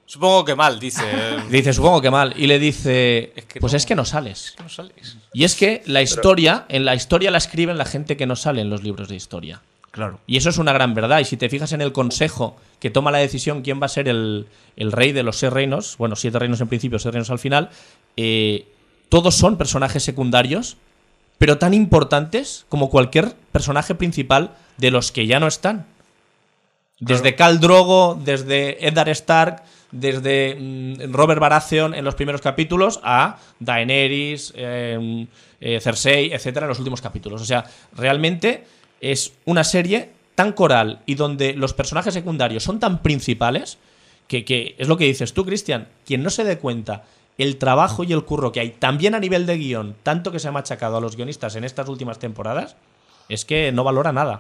Supongo que mal, dice. Dice, supongo que mal. Y le dice, pues no. es que no sales. No sales. Y es que la historia, en la historia la escriben la gente que no sale en los libros de historia. Claro. Y eso es una gran verdad. Y si te fijas en el consejo que toma la decisión quién va a ser el rey de los 6 reinos, bueno, 7 reinos en principio, 6 reinos al final, todos son personajes secundarios, pero tan importantes como cualquier personaje principal de los que ya no están. Desde Khal Drogo, desde Eddard Stark, desde Robert Baratheon en los primeros capítulos a Daenerys, Cersei, etcétera, en los últimos capítulos. O sea, realmente es una serie tan coral y donde los personajes secundarios son tan principales que es lo que dices tú, Cristian. Quien no se dé cuenta el trabajo y el curro que hay, también a nivel de guión, tanto que se ha machacado a los guionistas en estas últimas temporadas, es que no valora nada.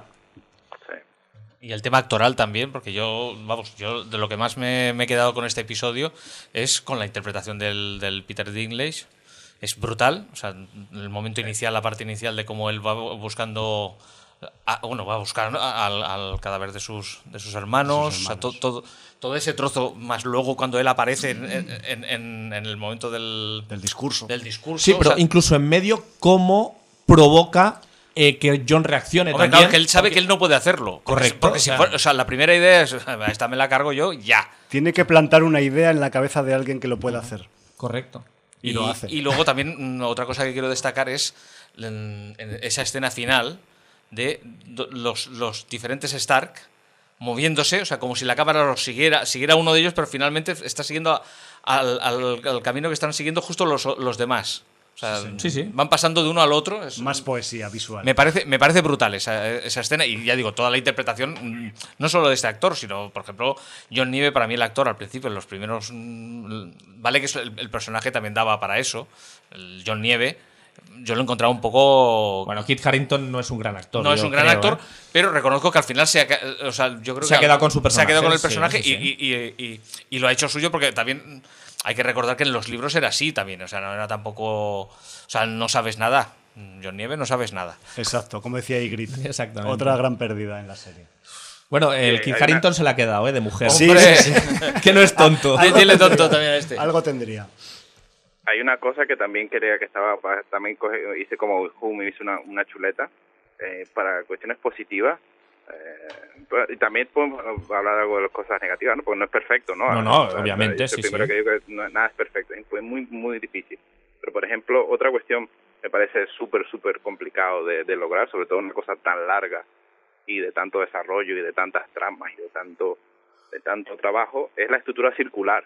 Y el tema actoral también, porque yo de lo que más me he quedado con este episodio es con la interpretación del Peter Dinklage. Es brutal, o sea, el momento inicial, la parte inicial de cómo él va buscando, va a buscar al cadáver de sus hermanos. O sea, todo ese trozo, más luego cuando él aparece en el momento del discurso. Sí, pero o sea, incluso en medio, cómo provoca que Jon reaccione también. Claro, que él sabe que él no puede hacerlo. Correcto. Porque si fuera, o sea, la primera idea es, esta me la cargo yo, ya. Tiene que plantar una idea en la cabeza de alguien que lo pueda hacer. Correcto. Y lo hace. Y luego también otra cosa que quiero destacar es esa escena final de los diferentes Stark moviéndose, o sea, como si la cámara los siguiera uno de ellos, pero finalmente está siguiendo al camino que están siguiendo justo los demás. O sea, sí. Van pasando de uno al otro. Más poesía visual. Me parece brutal esa escena. Y ya digo, toda la interpretación, no solo de este actor, sino, por ejemplo, John Nieve, para mí el actor al principio, en los primeros... Vale que el personaje también daba para eso, el John Nieve. Yo lo encontraba un poco... Bueno, Kit Harington no es un gran actor. No es un gran actor, pero reconozco que al final se ha quedado con su personaje. Se ha quedado con el personaje sí. Y lo ha hecho suyo porque también... Hay que recordar que en los libros era así también, o sea, no era tampoco... O sea, no sabes nada. John Nieve, no sabes nada. Exacto, como decía Ygritte. Exactamente. Otra gran pérdida en la serie. Bueno, el Kit Harington se la ha quedado, de mujer. Sí. Que no es tonto. Dile tonto también a este. Algo tendría. Hay una cosa que también quería que estaba... También hice como me hizo una chuleta para cuestiones positivas. Y también podemos hablar algo de las cosas negativas, ¿no? Porque no es perfecto, ¿no? No, obviamente, sí. Primero que digo que nada es perfecto, fue muy, muy difícil. Pero, por ejemplo, otra cuestión me parece súper, súper complicado de lograr, sobre todo una cosa tan larga y de tanto desarrollo y de tantas tramas y de tanto trabajo, es la estructura circular.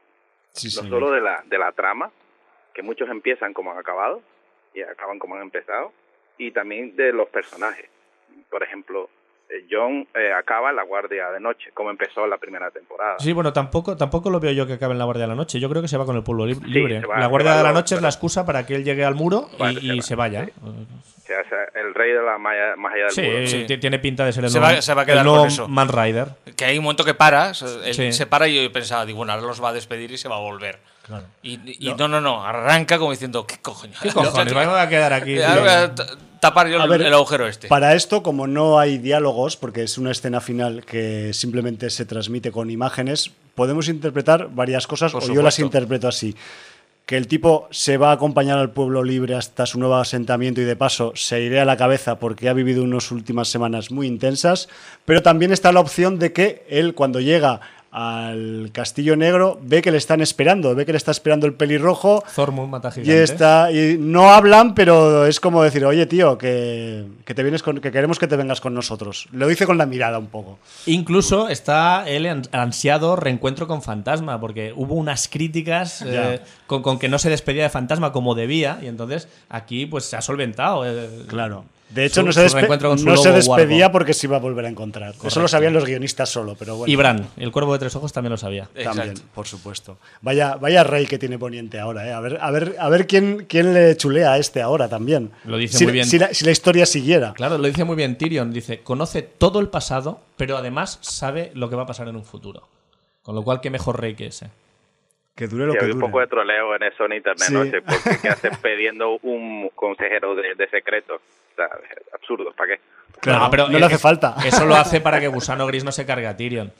No solo de la trama, que muchos empiezan como han acabado y acaban como han empezado, y también de los personajes. Por ejemplo, Jon acaba en la Guardia de Noche, como empezó la primera temporada. Sí, bueno, tampoco lo veo yo que acabe en la Guardia de la Noche. Yo creo que se va con el pueblo libre. Sí, la Guardia de la Noche es la excusa para que él llegue al muro y se vaya. Sí. O sea, el rey de la más allá del muro. Sí, tiene pinta de ser el se va a quedar el nuevo con eso. Man Rider. Que hay un momento que para, él se para y yo pensaba, digo, bueno, ahora los va a despedir y se va a volver. Claro. Y no, arranca como diciendo, ¿qué cojones? ¿Qué cojones? Me voy a quedar aquí. Voy a tapar yo el agujero este. Para esto, como no hay diálogos, porque es una escena final que simplemente se transmite con imágenes, podemos interpretar varias cosas, Por o supuesto. yo las interpreto así. Que el tipo se va a acompañar al pueblo libre hasta su nuevo asentamiento y de paso se irá a la cabeza porque ha vivido unas últimas semanas muy intensas, pero también está la opción de que él, cuando llega al Castillo Negro, ve que le están esperando, ve que le está esperando el pelirrojo. Zormund mata gigantes. Y no hablan, pero es como decir, oye tío, que te vienes que queremos que te vengas con nosotros. Lo dice con la mirada un poco. Incluso está el ansiado reencuentro con Fantasma, porque hubo unas críticas con que no se despedía de Fantasma como debía, y entonces aquí pues se ha solventado. Claro. De hecho, no se despedía porque se iba a volver a encontrar. Correcto. Eso lo sabían los guionistas solo, pero bueno. Y Bran, el cuervo de 3 ojos, también lo sabía. También, por supuesto. Vaya rey que tiene Poniente ahora, ¿eh? A ver quién le chulea a este ahora también. Lo dice muy bien. Si la historia siguiera. Claro, lo dice muy bien Tyrion. Dice, conoce todo el pasado, pero además sabe lo que va a pasar en un futuro. Con lo cual, qué mejor rey que ese. Que dure lo que dure. Hay un poco de troleo en eso en internet, no sé por qué hacen pidiendo un consejero de secretos. O sea, absurdo, ¿para qué? Claro, pero no le hace falta. Eso lo hace para que Gusano Gris no se cargue a Tyrion.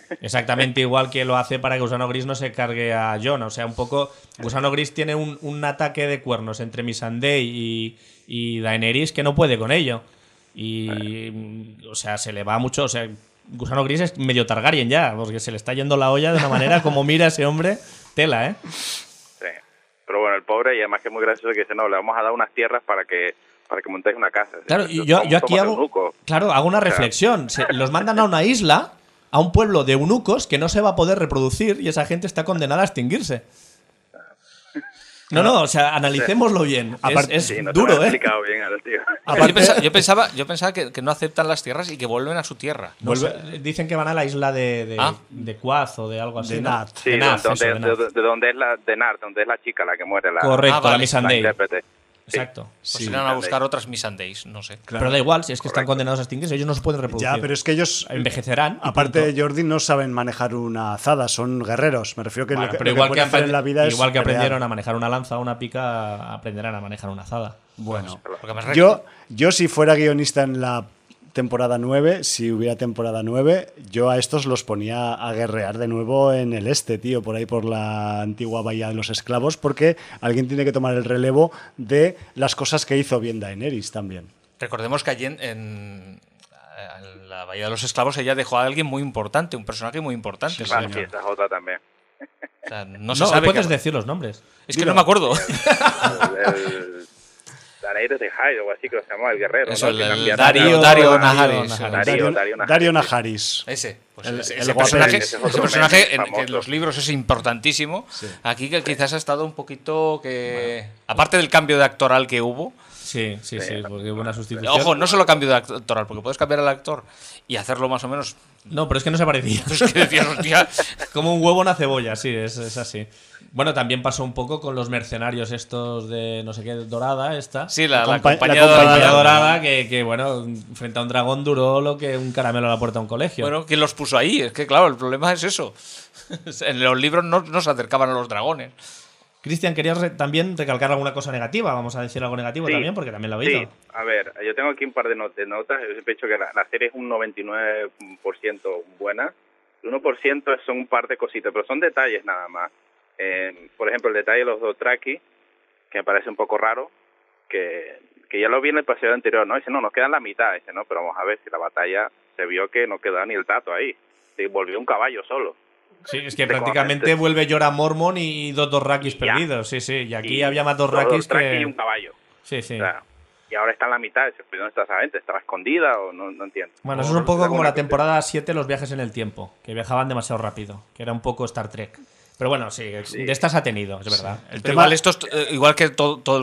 Exactamente igual que lo hace para que Gusano Gris no se cargue a Jon. O sea, un poco. Gusano Gris tiene un ataque de cuernos entre Missandei y Daenerys que no puede con ello. Y. O sea, se le va mucho. O sea, Gusano Gris es medio Targaryen ya, porque se le está yendo la olla de una manera como mira a ese hombre. Tela, ¿eh? Sí. Pero bueno, el pobre, y además que es muy gracioso que dice, no, le vamos a dar unas tierras para que montéis una casa. Claro, y yo aquí hago una reflexión. Los mandan a una isla, a un pueblo de eunucos que no se va a poder reproducir y esa gente está condenada a extinguirse. No, o sea, analicémoslo bien. Es sí, no duro, te lo he explicado bien al tío. Yo pensaba que no aceptan las tierras y que vuelven a su tierra. No sé, dicen que van a la isla de Quaz o de algo así. De ¿no? Nat. Sí, De Nat, de donde es de Nart, donde es la chica la que muere. Correcto, vale, la Missandei. intérprete. Exacto. Pues irán a buscar otras Missandei's, no sé. Pero da igual, si es que están condenados a extinguirse, ellos no se pueden reproducir. Ya, pero es que ellos envejecerán. Aparte de Jordi, no saben manejar una azada, son guerreros. Me refiero que Bueno, lo que, pero lo igual que que, pueden hacer en la vida es igual que pelear. aprendieron a manejar una lanza o una pica, aprenderán a manejar una azada. Bueno, Porque me yo si fuera guionista en la temporada 9, si hubiera temporada 9, yo a estos los ponía a guerrear de nuevo en el este, tío, por ahí por la antigua Bahía de los Esclavos, porque alguien tiene que tomar el relevo de las cosas que hizo bien Daenerys también. Recordemos que allí en la Bahía de los Esclavos ella dejó a alguien muy importante, un personaje muy importante. Vale, sí, esa es otra también. O sea, no No, se sabe puedes decir los nombres. Es que no me acuerdo. El Daenerys de Hyde o así que lo se llama el guerrero. Eso, ¿no? el Dario Naharis. Dario Naharis. Ese. Pues El ese guapo. personaje, Ese es otro ese personaje meme en famoso. los libros es importantísimo. Aquí que quizás ha estado un poquito que... Aparte del cambio de actoral que hubo... Sí, porque hubo una sustitución. Ojo, no solo cambio de actoral, porque puedes cambiar al actor y hacerlo más o menos... No, pero es que no se parecía. Pues que decías, hostia... Como un huevo en una cebolla, sí, es así. Bueno, también pasó un poco con los mercenarios estos de no sé qué, Dorada, esta. Sí, la La compañía compañía Dorada, que, bueno, frente a un dragón duró lo que un caramelo a la puerta de un colegio. Bueno, ¿quién los puso ahí? Es que claro, el problema es eso. En los libros no se acercaban a los dragones. Cristian, ¿querías también recalcar alguna cosa negativa? Vamos a decir algo negativo Sí, también, porque también lo he oído. Sí, a ver, yo tengo aquí un par de notas. Yo siempre he dicho que la serie es un 99% buena. El 1% son un par de cositas, pero son detalles nada más. Por ejemplo, el detalle de los Dothraki, que me parece un poco raro, que ya lo vi en el episodio anterior, ¿no? Dice, no, nos quedan la mitad. Dice, no, pero vamos a ver, si la batalla se vio que no quedaba ni el tato ahí. Se volvió un caballo solo. Sí, es que prácticamente vuelve Jorah Mormont y dos Dothraki perdidos. Sí, y aquí había más Dothraki que... y un caballo. Sí. O sea, y ahora está en la mitad. Dice, ¿dónde está esa gente? ¿Estaba escondida o no entiendo? Bueno, eso es un poco como la temporada 7, los viajes en el tiempo, que viajaban demasiado rápido, que era un poco Star Trek. Pero bueno, sí, de estas ha tenido, es verdad. El Pero tema, igual que todo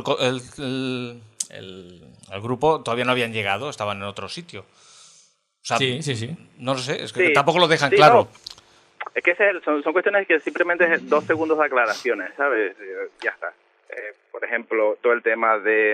el grupo todavía no habían llegado, estaban en otro sitio. O sea, sí. No lo sé, es que Sí. tampoco lo dejan Sí, claro. no. Es que son cuestiones que simplemente es 2 segundos de aclaraciones, ¿sabes? Ya está. Por ejemplo, todo el tema de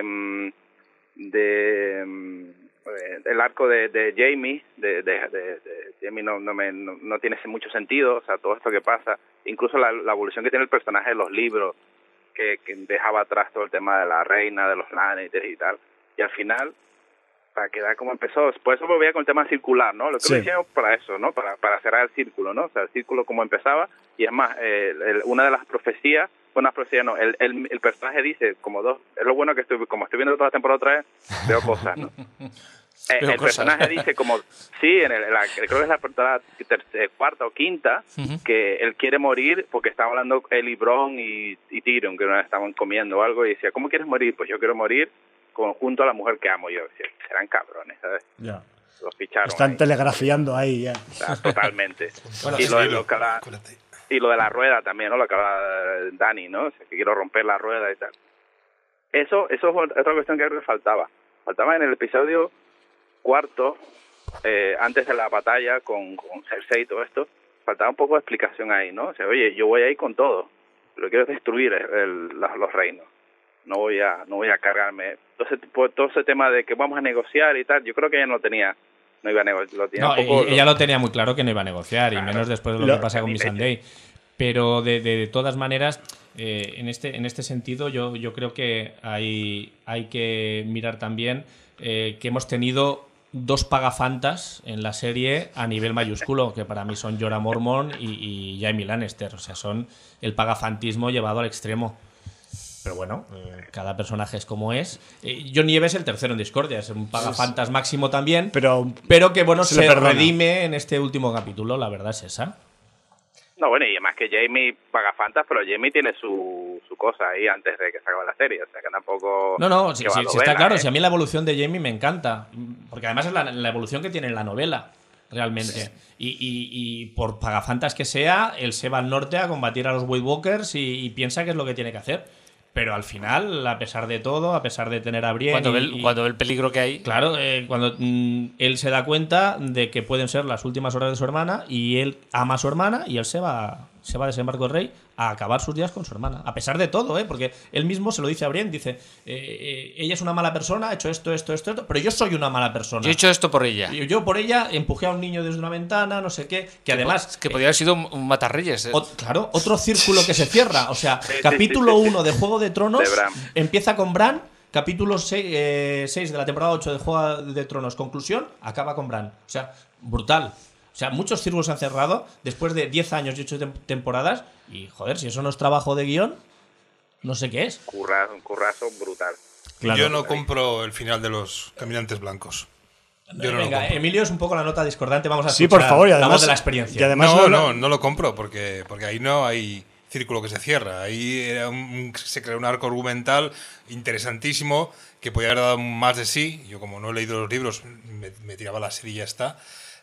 el arco de Jaime, de Jaime no tiene mucho sentido, o sea, todo esto que pasa, incluso la evolución que tiene el personaje de los libros, que dejaba atrás todo el tema de la reina, de los Lannisters y tal, y al final, para quedar como empezó, por eso volvía con el tema circular, ¿no? Lo que lo hicieron para eso, ¿no? Para cerrar el círculo, ¿no? O sea, el círculo como empezaba, y es más, una de las profecías, no, el personaje dice, es lo bueno que como estoy viendo toda la temporada otra vez, veo cosas, ¿no? El personaje dice creo que es la temporada cuarta o quinta, que él quiere morir porque estaba hablando él y Bronn y Tyrion, que estaban comiendo o algo, y decía, ¿cómo quieres morir? Pues yo quiero morir junto a la mujer que amo. Yo decía, serán cabrones, ¿sabes? ya. Los ficharon. Están ahí. telegrafiando ahí ya. O sea, totalmente. Bueno, y lo de la rueda también, ¿no? Lo que habla Dani, ¿no? O sea, que quiero romper la rueda y tal. Eso es otra cuestión que creo que faltaba. Faltaba en el episodio 4, antes de la batalla con Cersei y todo esto, faltaba un poco de explicación ahí, ¿no? O sea, oye, yo voy ahí con todo. Lo que quiero es destruir los reinos. No voy a cargarme. Entonces, todo ese tema de que vamos a negociar y tal, yo creo que ella no iba a negociar. Ella lo tenía muy claro que no iba a negociar, claro, y menos después de lo que pasa con Missandei. Pero de todas maneras, en este sentido, yo creo que hay que mirar también que hemos tenido dos pagafantas en la serie a nivel mayúsculo, que para mí son Jorah Mormont y Jaime Lannister. O sea, son el pagafantismo llevado al extremo. Pero bueno, cada personaje es como es. John Nieve es el tercero en discordia, es un pagafantas máximo también, pero que bueno, se redime en este último capítulo, la verdad es esa. No, bueno, y además que Jamie paga fantas, pero Jamie tiene su cosa ahí antes de que se acabe la serie, o sea que tampoco... No, sí, está claro, si a mí la evolución de Jamie me encanta, porque además es la evolución que tiene en la novela, realmente. Sí. Y por pagafantas que sea, él se va al norte a combatir a los White Walkers y piensa que es lo que tiene que hacer. Pero al final, a pesar de todo, a pesar de tener a Brienne... Cuando ve el peligro que hay... Claro, cuando él se da cuenta de que pueden ser las últimas horas de su hermana y él ama a su hermana y él se va a Desembarco del Rey a acabar sus días con su hermana. A pesar de todo, porque él mismo se lo dice a Brienne, dice, ella es una mala persona, ha hecho esto, pero yo soy una mala persona. Yo he hecho esto por ella. Yo por ella empujé a un niño desde una ventana, no sé qué, que además... Que podría haber sido un matarreyes. Claro, otro círculo que se cierra. O sea, capítulo 1 de Juego de Tronos empieza con Bran, capítulo 6 de la temporada 8 de Juego de Tronos, conclusión, acaba con Bran. O sea, brutal. O sea, muchos círculos se han cerrado después de 10 años y 8 temporadas. Y, joder, si eso no es trabajo de guión, no sé qué es. Un currazo brutal. Claro. Yo no compro el final de los Caminantes Blancos. Venga, Emilio es un poco la nota discordante. Vamos a escuchar por favor, y además, la voz de la experiencia. Y además no lo compro porque ahí no hay círculo que se cierra. Ahí se crea un arco argumental interesantísimo que podría haber dado más de sí. Yo, como no he leído los libros, me tiraba la serie y ya está.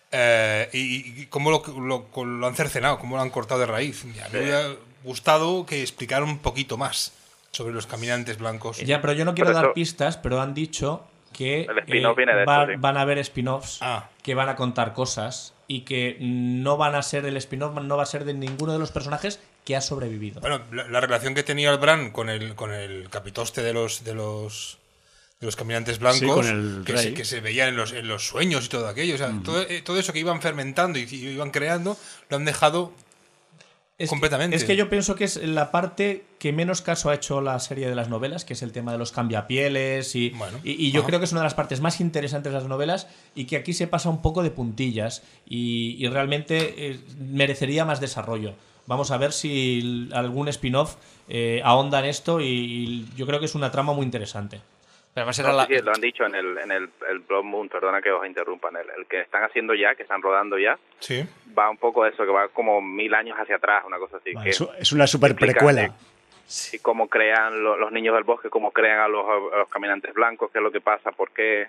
Y cómo lo han cercenado, cómo lo han cortado de raíz. Me hubiera gustado que explicara un poquito más sobre los Caminantes Blancos. Ya, pero yo no quiero dar pistas, pero han dicho que van a haber spin-offs que van a contar cosas y que no van a ser el spin-off, no va a ser de ninguno de los personajes que ha sobrevivido. Bueno, la relación que tenía el Bran con el capitoste de los Caminantes Blancos, sí, con el rey, que se veían en los sueños y todo aquello. O sea, todo eso que iban fermentando y iban creando, lo han dejado completamente. Es que yo pienso que es la parte que menos caso ha hecho la serie de las novelas, que es el tema de los cambiapieles. Y yo creo que es una de las partes más interesantes de las novelas y que aquí se pasa un poco de puntillas y realmente merecería más desarrollo. Vamos a ver si algún spin-off ahonda en esto y yo creo que es una trama muy interesante. Pero además sí, lo han dicho en el Blood Moon, perdona que os interrumpan, el que están haciendo ya, que están rodando ya, sí, va un poco eso, que va como 1000 años hacia atrás, una cosa así. Que es una super precuela. Y cómo crean los niños del bosque, cómo crean a los caminantes blancos, qué es lo que pasa, por qué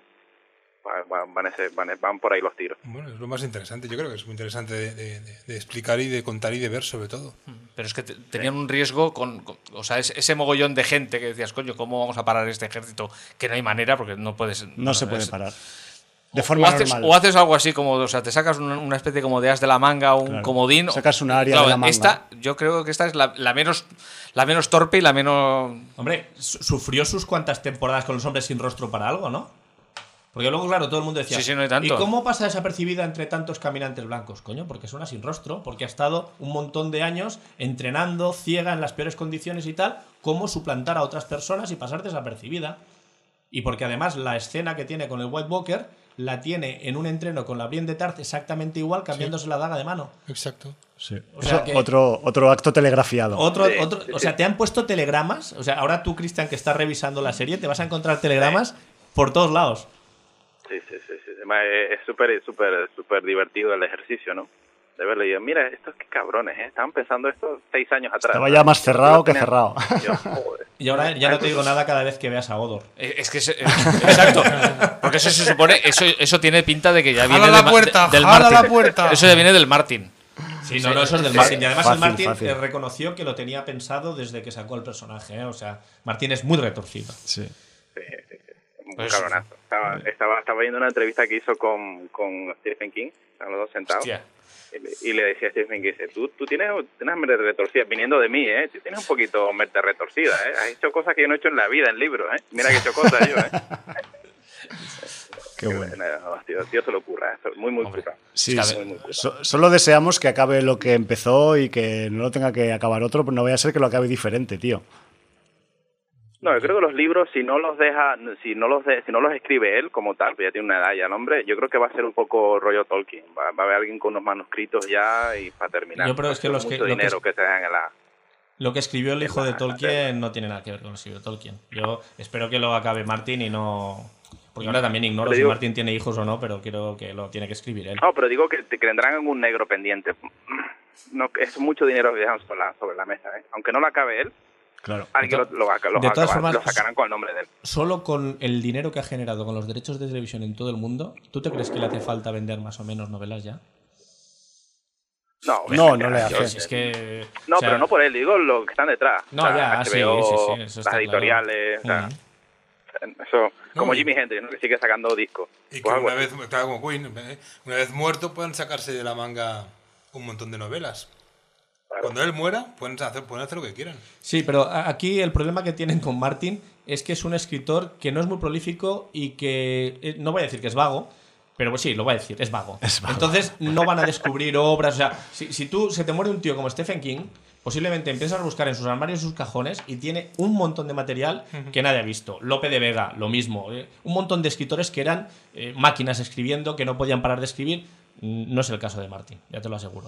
van por ahí los tiros. Bueno, es lo más interesante, yo creo que es muy interesante de explicar y de contar y de ver sobre todo. Pero es que tenían un riesgo o sea, ese mogollón de gente que decías, coño, ¿cómo vamos a parar este ejército? Que no hay manera, porque no puedes... No se puede parar. De forma normal. O haces algo así como, o sea, te sacas una especie como de as de la manga, un comodín. Sacas una área de la manga. Yo creo que esta es la menos torpe y la menos... Hombre, sufrió sus cuantas temporadas con los hombres sin rostro para algo, ¿no? Porque luego, claro, todo el mundo decía, sí, no hay tanto. ¿Y cómo pasa desapercibida entre tantos caminantes blancos? Coño, porque es una sin rostro, porque ha estado un montón de años entrenando, ciega, en las peores condiciones y tal, cómo suplantar a otras personas y pasar desapercibida. Y porque además la escena que tiene con el White Walker la tiene en un entreno con la Brienne de Tarth exactamente igual, cambiándose la daga de mano. Exacto. Sí. O sea, otro acto telegrafiado. O sea, te han puesto telegramas. O sea, ahora tú, Cristian, que estás revisando la serie, te vas a encontrar telegramas por todos lados. Sí. Es súper divertido el ejercicio, ¿no? De verle y digo, mira, estos qué cabrones, estaban pensando esto 6 años atrás. Estaba ya más cerrado que cerrado. Y ahora ya no te digo nada cada vez que veas a Odor. Es que exacto. Porque eso se supone, eso tiene pinta de que ya viene del Martin. Eso ya viene del Martin. Sí, no, eso es del Martin. Y además el Martin reconoció que lo tenía pensado desde que sacó el personaje. O sea, Martin es muy retorcido. Sí. Un cabronazo. Estaba viendo una entrevista que hizo con Stephen King, estaban los dos sentados. Hostia. Y le decía a Stephen King, tú tienes mente retorcida, viniendo de mí, tú tienes un poquito mente retorcida, has hecho cosas que yo no he hecho en la vida en libros, mira que he hecho cosas yo, Qué bueno. Tío se lo ocurra, muy curra. Sí, solo deseamos que acabe lo que empezó y que no lo tenga que acabar otro, pero no vaya a ser que lo acabe diferente, tío. No, yo creo que los libros, si no los escribe él como tal, pues ya tiene una edad ya el hombre, yo creo que va a ser un poco rollo Tolkien. Va a haber alguien con unos manuscritos ya y para terminar. Yo creo que mucho dinero que se dejan en la... Lo que escribió el hijo de Tolkien no tiene nada que ver con lo que escribió Tolkien. Yo espero que lo acabe Martin y no... Porque ahora también ignoro si Martin tiene hijos o no, pero creo que lo tiene que escribir él. No, pero digo que tendrán algún negro pendiente. No, es mucho dinero que dejan sobre la mesa, ¿eh? Aunque no lo acabe él, claro. alguien lo sacarán con el nombre de él. Solo con el dinero que ha generado con los derechos de televisión en todo el mundo, ¿tú te crees que le hace falta vender más o menos novelas ya? No le hace. Es que, no, pero no por él, digo lo que están detrás. No, ya, HBO, sí, eso las editoriales, claro. Eso, como Jimi Hendrix, ¿no? Que sigue sacando discos. Y pues que una vez, claro, como Queen, una vez muerto pueden sacarse de la manga un montón de novelas. Claro. Cuando él muera, pueden hacer lo que quieran. Sí, pero aquí el problema que tienen con Martin es que es un escritor que no es muy prolífico y que, no voy a decir que es vago, pero pues sí, lo voy a decir, es vago. Entonces no van a descubrir obras. O sea, si se te muere un tío como Stephen King, posiblemente empiezas a buscar en sus armarios y sus cajones y tiene un montón de material que nadie ha visto. Lope de Vega, lo mismo. Un montón de escritores que eran máquinas escribiendo, que no podían parar de escribir. No es el caso de Martin, ya te lo aseguro.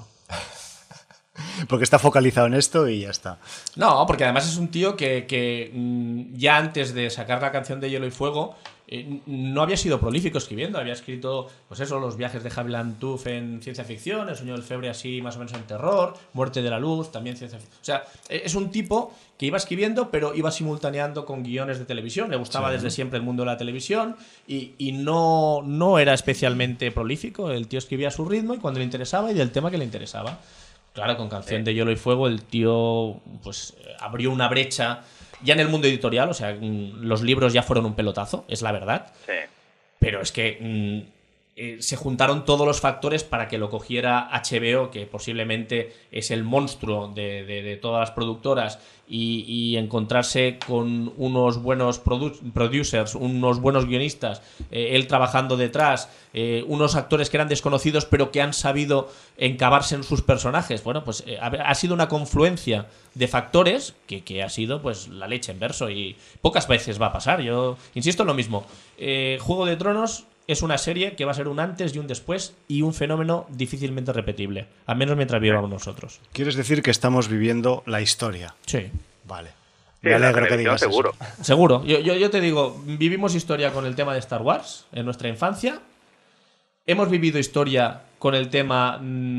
Porque está focalizado en esto y ya está. No, porque además es un tío que ya antes de sacar la canción de Hielo y Fuego no había sido prolífico escribiendo. Había escrito, pues eso, Los viajes de Havilland Tooth en ciencia ficción, El sueño del febre así más o menos en terror, Muerte de la luz, también ciencia ficción. O sea, es un tipo que iba escribiendo, pero iba simultaneando con guiones de televisión. Le gustaba desde siempre el mundo de la televisión y no era especialmente prolífico. El tío escribía a su ritmo y cuando le interesaba y del tema que le interesaba. Claro, con Canción de Hielo y Fuego el tío pues abrió una brecha ya en el mundo editorial, o sea, los libros ya fueron un pelotazo, es la verdad. Sí. Pero es que se juntaron todos los factores para que lo cogiera HBO, que posiblemente es el monstruo de todas las productoras, y encontrarse con unos buenos producers, unos buenos guionistas, él trabajando detrás, unos actores que eran desconocidos pero que han sabido encavarse en sus personajes. Bueno, pues ha sido una confluencia de factores que ha sido pues la leche en verso y pocas veces va a pasar. Yo insisto en lo mismo. Juego de Tronos es una serie que va a ser un antes y un después y un fenómeno difícilmente repetible, al menos mientras vivamos nosotros. ¿Quieres decir que estamos viviendo la historia? Sí. Vale. Sí, me alegro que digas seguro. eso. Seguro. Yo te digo, vivimos historia con el tema de Star Wars en nuestra infancia. Hemos vivido historia con el tema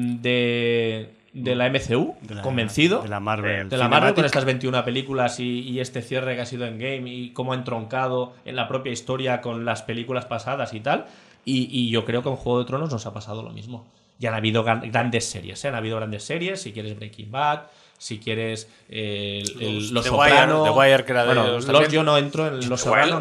de la MCU, convencido. De la Marvel. De la Marvel con estas 21 películas y este cierre que ha sido Endgame y cómo ha entroncado en la propia historia con las películas pasadas y tal. Y yo creo que en Juego de Tronos nos ha pasado lo mismo. Ya han habido grandes series, ¿eh? Han habido grandes series, si quieres Breaking Bad, si quieres Los Soprano. The Wire, que era de bueno, yo no entro en Los Soprano,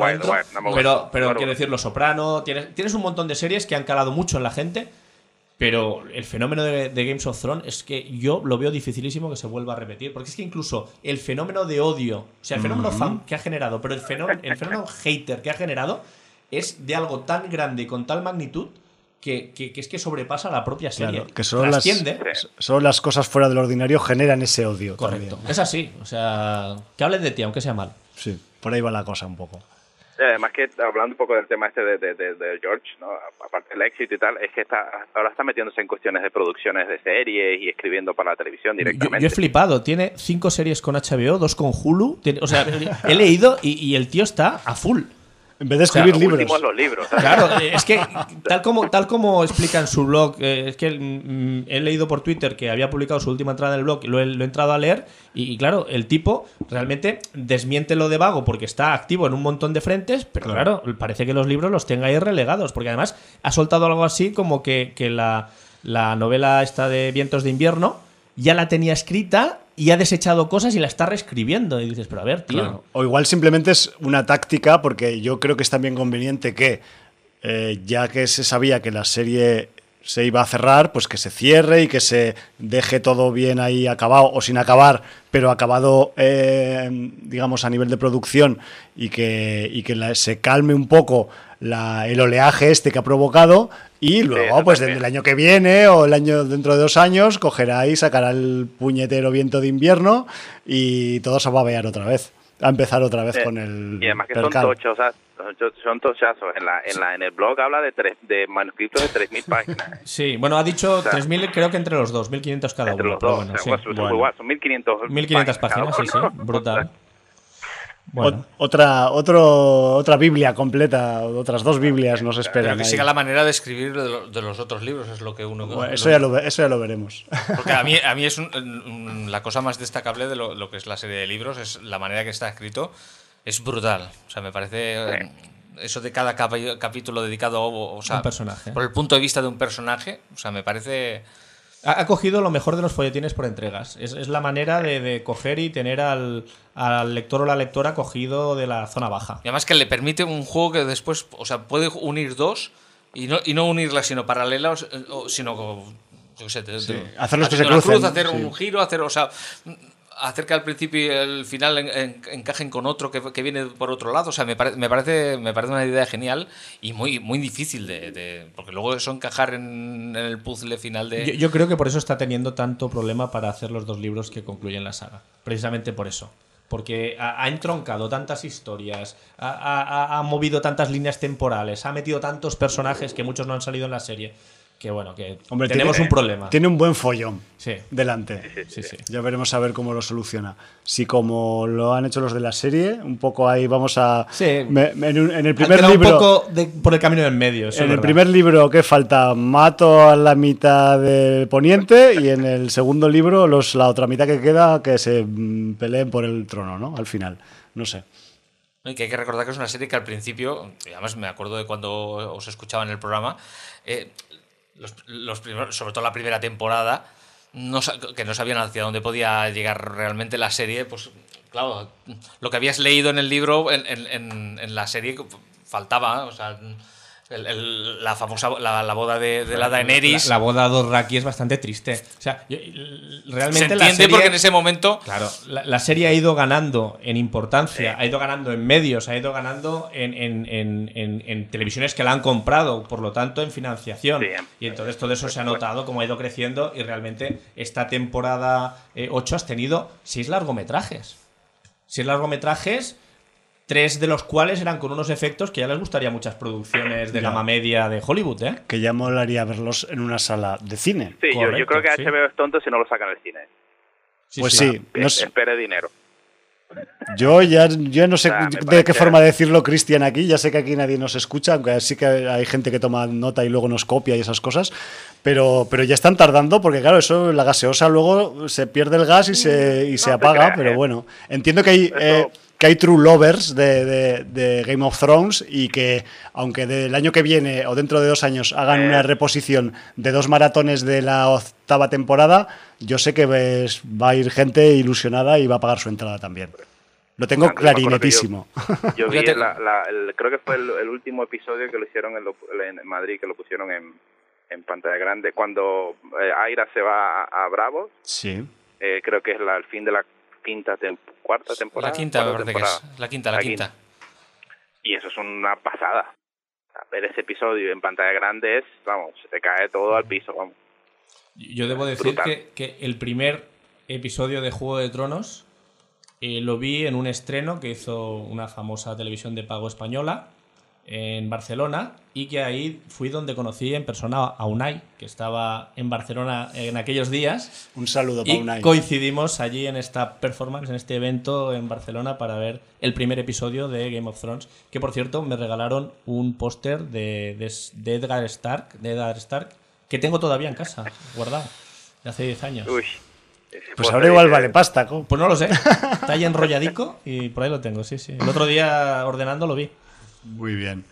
pero quiero decir Los Soprano. Tienes un montón de series que han calado mucho en la gente. Pero el fenómeno de Games of Thrones es que yo lo veo dificilísimo que se vuelva a repetir. Porque es que incluso el fenómeno de odio, o sea, el fenómeno fan que ha generado, pero el fenómeno hater que ha generado es de algo tan grande y con tal magnitud que es que sobrepasa la propia serie. Claro, que solo las cosas fuera del ordinario generan ese odio. Correcto. También. Es así. O sea, que hablen de ti, aunque sea mal. Sí, por ahí va la cosa un poco. Además que hablando un poco del tema este de George, ¿no? Aparte del éxito y tal, es que ahora está metiéndose en cuestiones de producciones de series y escribiendo para la televisión directamente. Yo he flipado, tiene 5 series con HBO, 2 con Hulu, o sea, he leído y el tío está a full. En vez de escribir libros. Los libros, ¿sabes? Claro, es que tal como explica en su blog, es que he leído por Twitter que había publicado su última entrada en el blog, lo he entrado a leer y claro, el tipo realmente desmiente lo de vago porque está activo en un montón de frentes, pero claro, parece que los libros los tenga ahí relegados, porque además ha soltado algo así como que la novela esta de Vientos de invierno ya la tenía escrita y ha desechado cosas y la está reescribiendo. Y dices, pero a ver, tío. Claro. O igual simplemente es una táctica, porque yo creo que es también conveniente que, ya que se sabía que la serie se iba a cerrar, pues que se cierre y que se deje todo bien ahí acabado o sin acabar, pero acabado, digamos, a nivel de producción y que se calme un poco el oleaje este que ha provocado y luego, pues desde el año que viene o el año dentro de 2 años, cogerá y sacará el puñetero Viento de invierno y todo se va a babear otra vez. a empezar otra vez con el y además que percal. son tochazos. En el blog habla de manuscritos de 3.000 páginas. Sí, bueno, ha dicho 3.000, creo que entre los dos, 1.500 cada Entre uno. los dos, Bueno, sí. son 1.500 páginas, sí, brutal. Bueno. Otra Biblia completa, otras 2 Biblias nos esperan. Pero que siga la manera de escribir de los otros libros, es lo que uno... Bueno, eso ya lo veremos. Porque a mí es la cosa más destacable de lo que es la serie de libros, es la manera que está escrito, es brutal. O sea, me parece... Eso de cada capítulo dedicado a un personaje. Por el punto de vista de un personaje, o sea, me parece... Ha cogido lo mejor de los folletines por entregas. Es la manera de coger y tener al lector o la lectora cogido de la zona baja. Y además que le permite un juego que después, o sea, puede unir 2 y no unirlas sino paralelas, sino yo qué sé, hacerlos que se una crucen, cruz, hacer un giro, hacer que al principio y el final encajen con otro que viene por otro lado. O sea, me parece una idea genial y muy difícil porque luego eso encajar en el puzzle final de... Yo creo que por eso está teniendo tanto problema para hacer los 2 libros que concluyen la saga. Precisamente por eso. Porque ha entroncado tantas historias, ha movido tantas líneas temporales, ha metido tantos personajes que muchos no han salido en la serie. Que bueno, que hombre, tenemos un problema. Tiene un buen follón sí. delante. Sí. Ya veremos a ver cómo lo soluciona. Si como lo han hecho los de la serie, un poco ahí vamos a... Sí. En el primer libro... un poco por el camino en medio. En el primer libro, ¿qué falta? Mato a la mitad del poniente y en el segundo libro la otra mitad que queda que se peleen por el trono, ¿no? Al final. No sé. Y que hay que recordar que es una serie que al principio, y además me acuerdo de cuando os escuchaba en el programa, los primeros, sobre todo la primera temporada, que no sabían hacia dónde podía llegar realmente la serie, pues claro, lo que habías leído en el libro, en la serie faltaba, o sea... La famosa la boda de la Daenerys. La boda de Dothraki es bastante triste. O sea, realmente se entiende la serie, porque en ese momento... Claro, la serie ha ido ganando en importancia, ha ido ganando en medios, ha ido ganando en televisiones que la han comprado, por lo tanto en financiación. Sí, y entonces todo eso se ha notado como ha ido creciendo y realmente esta temporada 8 has tenido 6 largometrajes. 6 largometrajes... 3 de los cuales eran con unos efectos que ya les gustaría a muchas producciones de gama media de Hollywood, ¿eh? Que ya molaría verlos en una sala de cine. Sí, correcto, yo creo que HBO es tonto si no lo sacan al cine. Pues sí. Espere dinero. Yo no sé de qué forma decirlo, Cristian, aquí. Ya sé que aquí nadie nos escucha, aunque sí que hay gente que toma nota y luego nos copia y esas cosas. Pero ya están tardando porque, claro, eso, la gaseosa luego se pierde el gas y se apaga. Pero bueno, entiendo que hay true lovers de Game of Thrones y que, aunque del año que viene o dentro de 2 años hagan una reposición de 2 maratones de la 8ª temporada, yo sé que va a ir gente ilusionada y va a pagar su entrada también. Lo tengo clarinetísimo. Yo vi, creo que fue el último episodio que lo hicieron en Madrid, que lo pusieron en pantalla grande. Cuando Aira se va a Bravos, sí. Creo que es el fin de la cuarta temporada. La quinta, me parece que es. La quinta. Y eso es una pasada. Ver ese episodio en pantalla grande se te cae todo al piso, vamos. Yo debo decir que el primer episodio de Juego de Tronos lo vi en un estreno que hizo una famosa televisión de pago española en Barcelona, y que ahí fui donde conocí en persona a Unai, que estaba en Barcelona en aquellos días. Un saludo para Unai. Y coincidimos allí en esta performance, en este evento en Barcelona, para ver el primer episodio de Game of Thrones, que por cierto me regalaron un póster de Eddard Stark, que tengo todavía en casa, guardado, de hace 10 años. Uy. Pues ahora igual vale pasta, ¿no? Pues no lo sé, está ahí enrolladico y por ahí lo tengo, sí. El otro día ordenando lo vi. Muy bien.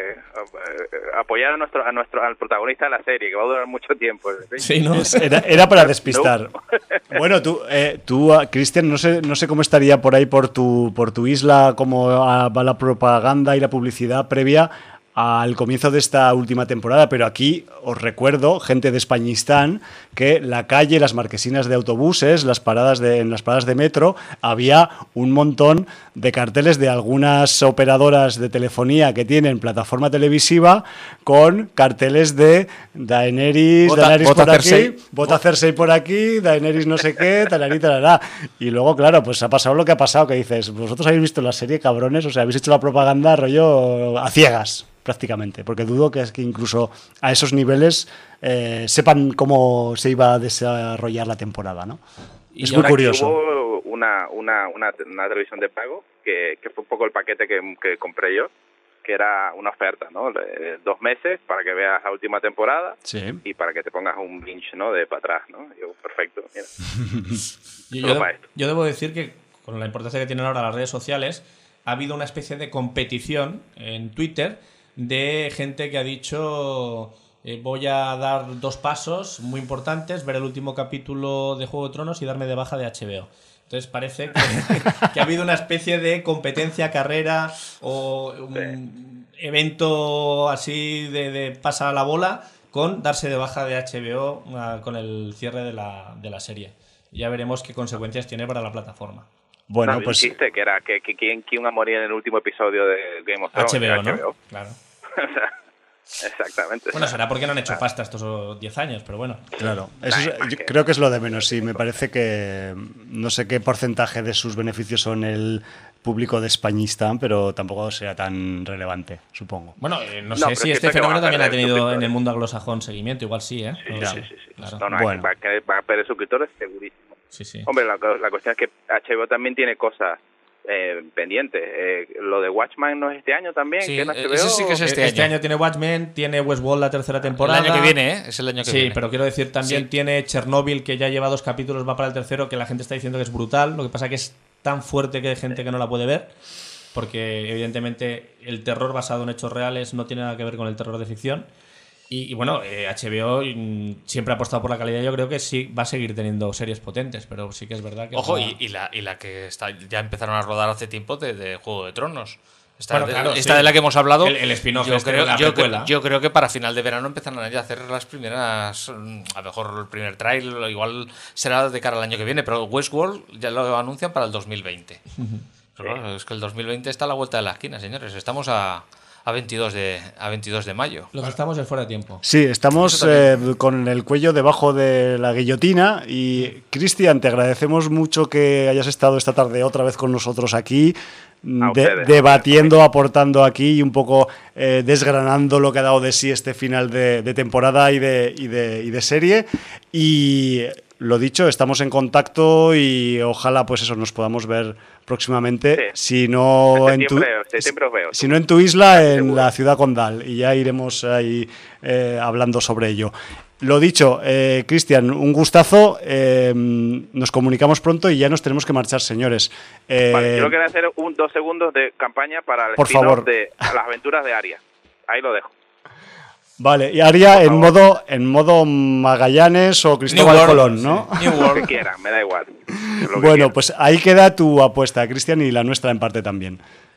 Apoyar al protagonista de la serie, que va a durar mucho tiempo. Sí, ¿no? Era para despistar. No. Bueno, tú Cristian, no sé cómo estaría por ahí por tu isla, cómo va la propaganda y la publicidad previa al comienzo de esta última temporada, pero aquí os recuerdo, gente de Españistán, que la calle, las marquesinas de autobuses, en las paradas de metro, había un montón de carteles de algunas operadoras de telefonía que tienen plataforma televisiva con carteles de Daenerys por aquí, vota Cersei por aquí, Daenerys no sé qué, talarí, talará. Y luego, claro, pues ha pasado lo que ha pasado, que dices, vosotros habéis visto la serie, cabrones, o sea, habéis hecho la propaganda rollo a ciegas, prácticamente, porque dudo que es que incluso a esos niveles sepan cómo se iba a desarrollar la temporada, ¿no? Y es muy curioso. Hubo una televisión de pago que fue un poco el paquete que compré yo, que era una oferta, ¿no? 2 meses para que veas la última temporada y para que te pongas un binge, ¿no? De para atrás, ¿no? Yo, perfecto, mira. Yo debo decir que con la importancia que tienen ahora las redes sociales, ha habido una especie de competición en Twitter de gente que ha dicho voy a dar 2 pasos muy importantes, ver el último capítulo de Juego de Tronos y darme de baja de HBO. Entonces parece que ha habido una especie de competencia, carrera o un evento así de pasa la bola con darse de baja de HBO con el cierre de la serie. Ya veremos qué consecuencias tiene para la plataforma. Bueno, pues un chiste que era que quién iba a morir en el último episodio de Game of Thrones. HBO, ¿no? Claro. Exactamente. Bueno, será porque no han hecho pasta estos 10 años, pero bueno. Claro, yo creo que es lo de menos, sí. Me parece que no sé qué porcentaje de sus beneficios son el público de Españistán, pero tampoco sea tan relevante, supongo. Bueno, no sé si este fenómeno también ha tenido en el mundo anglosajón seguimiento, igual sí, ¿eh? Sí. Claro. No, bueno. Va a perder suscriptores segurísimo. Sí. Hombre, la cuestión es que HBO también tiene cosas pendientes. Lo de Watchmen no es este año también, sí, que en HBO. Ese sí que es este año tiene Watchmen, tiene Westworld la 3ª temporada. El año que viene, es el año que viene. Sí, pero quiero decir, también tiene Chernobyl, que ya lleva 2 capítulos, va para el 3º, que la gente está diciendo que es brutal. Lo que pasa que es tan fuerte que hay gente que no la puede ver, porque evidentemente el terror basado en hechos reales no tiene nada que ver con el terror de ficción. Y bueno, HBO siempre ha apostado por la calidad. Yo creo que sí va a seguir teniendo series potentes, pero sí que es verdad que... Ojo, y la que ya empezaron a rodar hace tiempo de Juego de Tronos. Esta sí. de la que hemos hablado. El spin-off yo creo que para final de verano empezarán ya a hacer las primeras... A lo mejor el primer trailer, igual será de cara al año que viene, pero Westworld ya lo anuncian para el 2020. Pero claro, es que el 2020 está a la vuelta de la esquina, señores. Estamos a 22 de mayo. Lo que estamos es fuera de tiempo. Sí, estamos con el cuello debajo de la guillotina y Cristian, te agradecemos mucho que hayas estado esta tarde otra vez con nosotros aquí, debatiendo, aportando aquí y un poco desgranando lo que ha dado de sí este final de temporada y de serie. Y lo dicho, estamos en contacto y ojalá pues eso nos podamos ver próximamente, si no en tu isla, en la ciudad condal, y ya iremos ahí hablando sobre ello. Lo dicho, Cristian, un gustazo, nos comunicamos pronto y ya nos tenemos que marchar, señores. Vale, yo quiero hacer 2 segundos de campaña para el spin-off de las aventuras de Arya. Ahí lo dejo. Vale, y Arya en modo Magallanes o Cristóbal Colón, ¿no? Lo que quieran, me da igual. Bueno, pues ahí queda tu apuesta, Cristian, y la nuestra en parte también.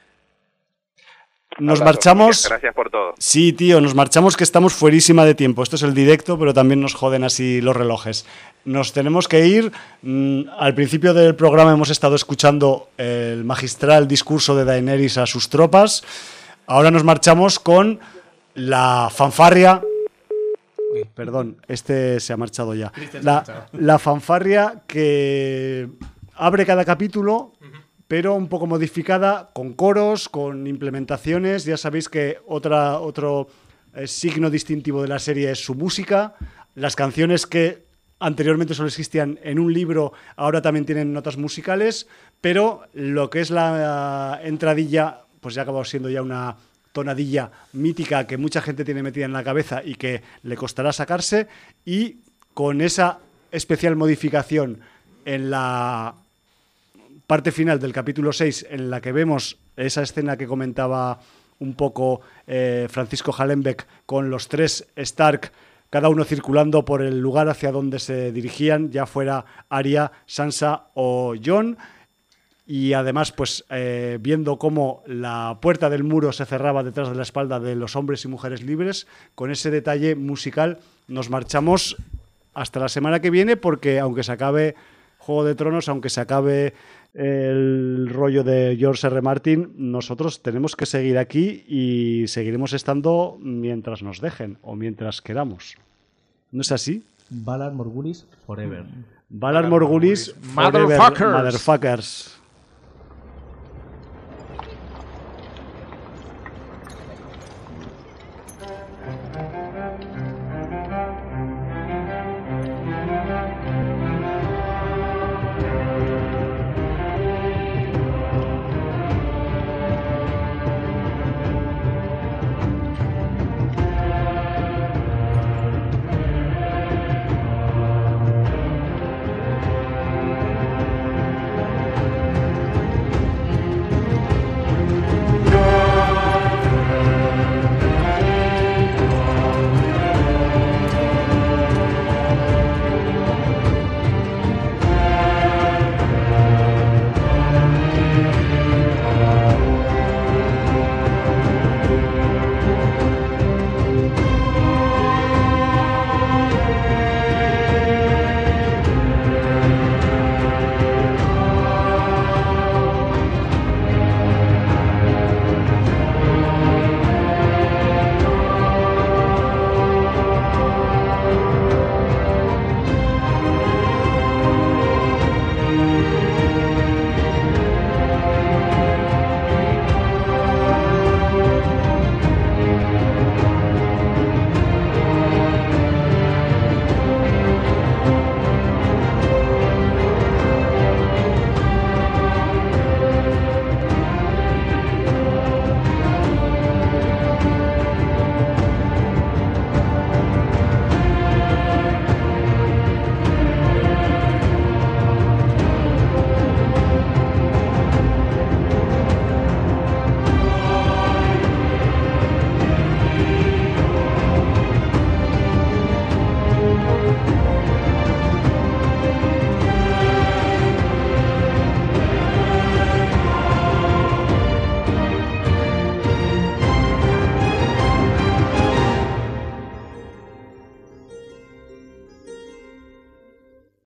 Nos marchamos. Gracias por todo. Sí, tío, nos marchamos que estamos fuerísima de tiempo. Esto es el directo, pero también nos joden así los relojes. Nos tenemos que ir. Al principio del programa hemos estado escuchando el magistral discurso de Daenerys a sus tropas. Ahora nos marchamos con la fanfarria. Perdón, este se ha marchado ya. La fanfarria que abre cada capítulo, pero un poco modificada, con coros, con implementaciones. Ya sabéis que otro signo distintivo de la serie es su música. Las canciones que anteriormente solo existían en un libro, ahora también tienen notas musicales, pero lo que es la entradilla, pues ya ha acabado siendo ya una tonadilla mítica que mucha gente tiene metida en la cabeza y que le costará sacarse, y con esa especial modificación en la parte final del capítulo 6, en la que vemos esa escena que comentaba un poco Francisco Hallenbeck, con los 3 Stark, cada uno circulando por el lugar hacia donde se dirigían, ya fuera Arya, Sansa o Jon. y además pues viendo cómo la puerta del muro se cerraba detrás de la espalda de los hombres y mujeres libres, con ese detalle musical nos marchamos hasta la semana que viene, porque aunque se acabe Juego de Tronos, aunque se acabe el rollo de George R. Martin, nosotros tenemos que seguir aquí y seguiremos estando mientras nos dejen o mientras queramos. ¿No es así? Valar Morghulis forever. Valar Morghulis forever, motherfuckers.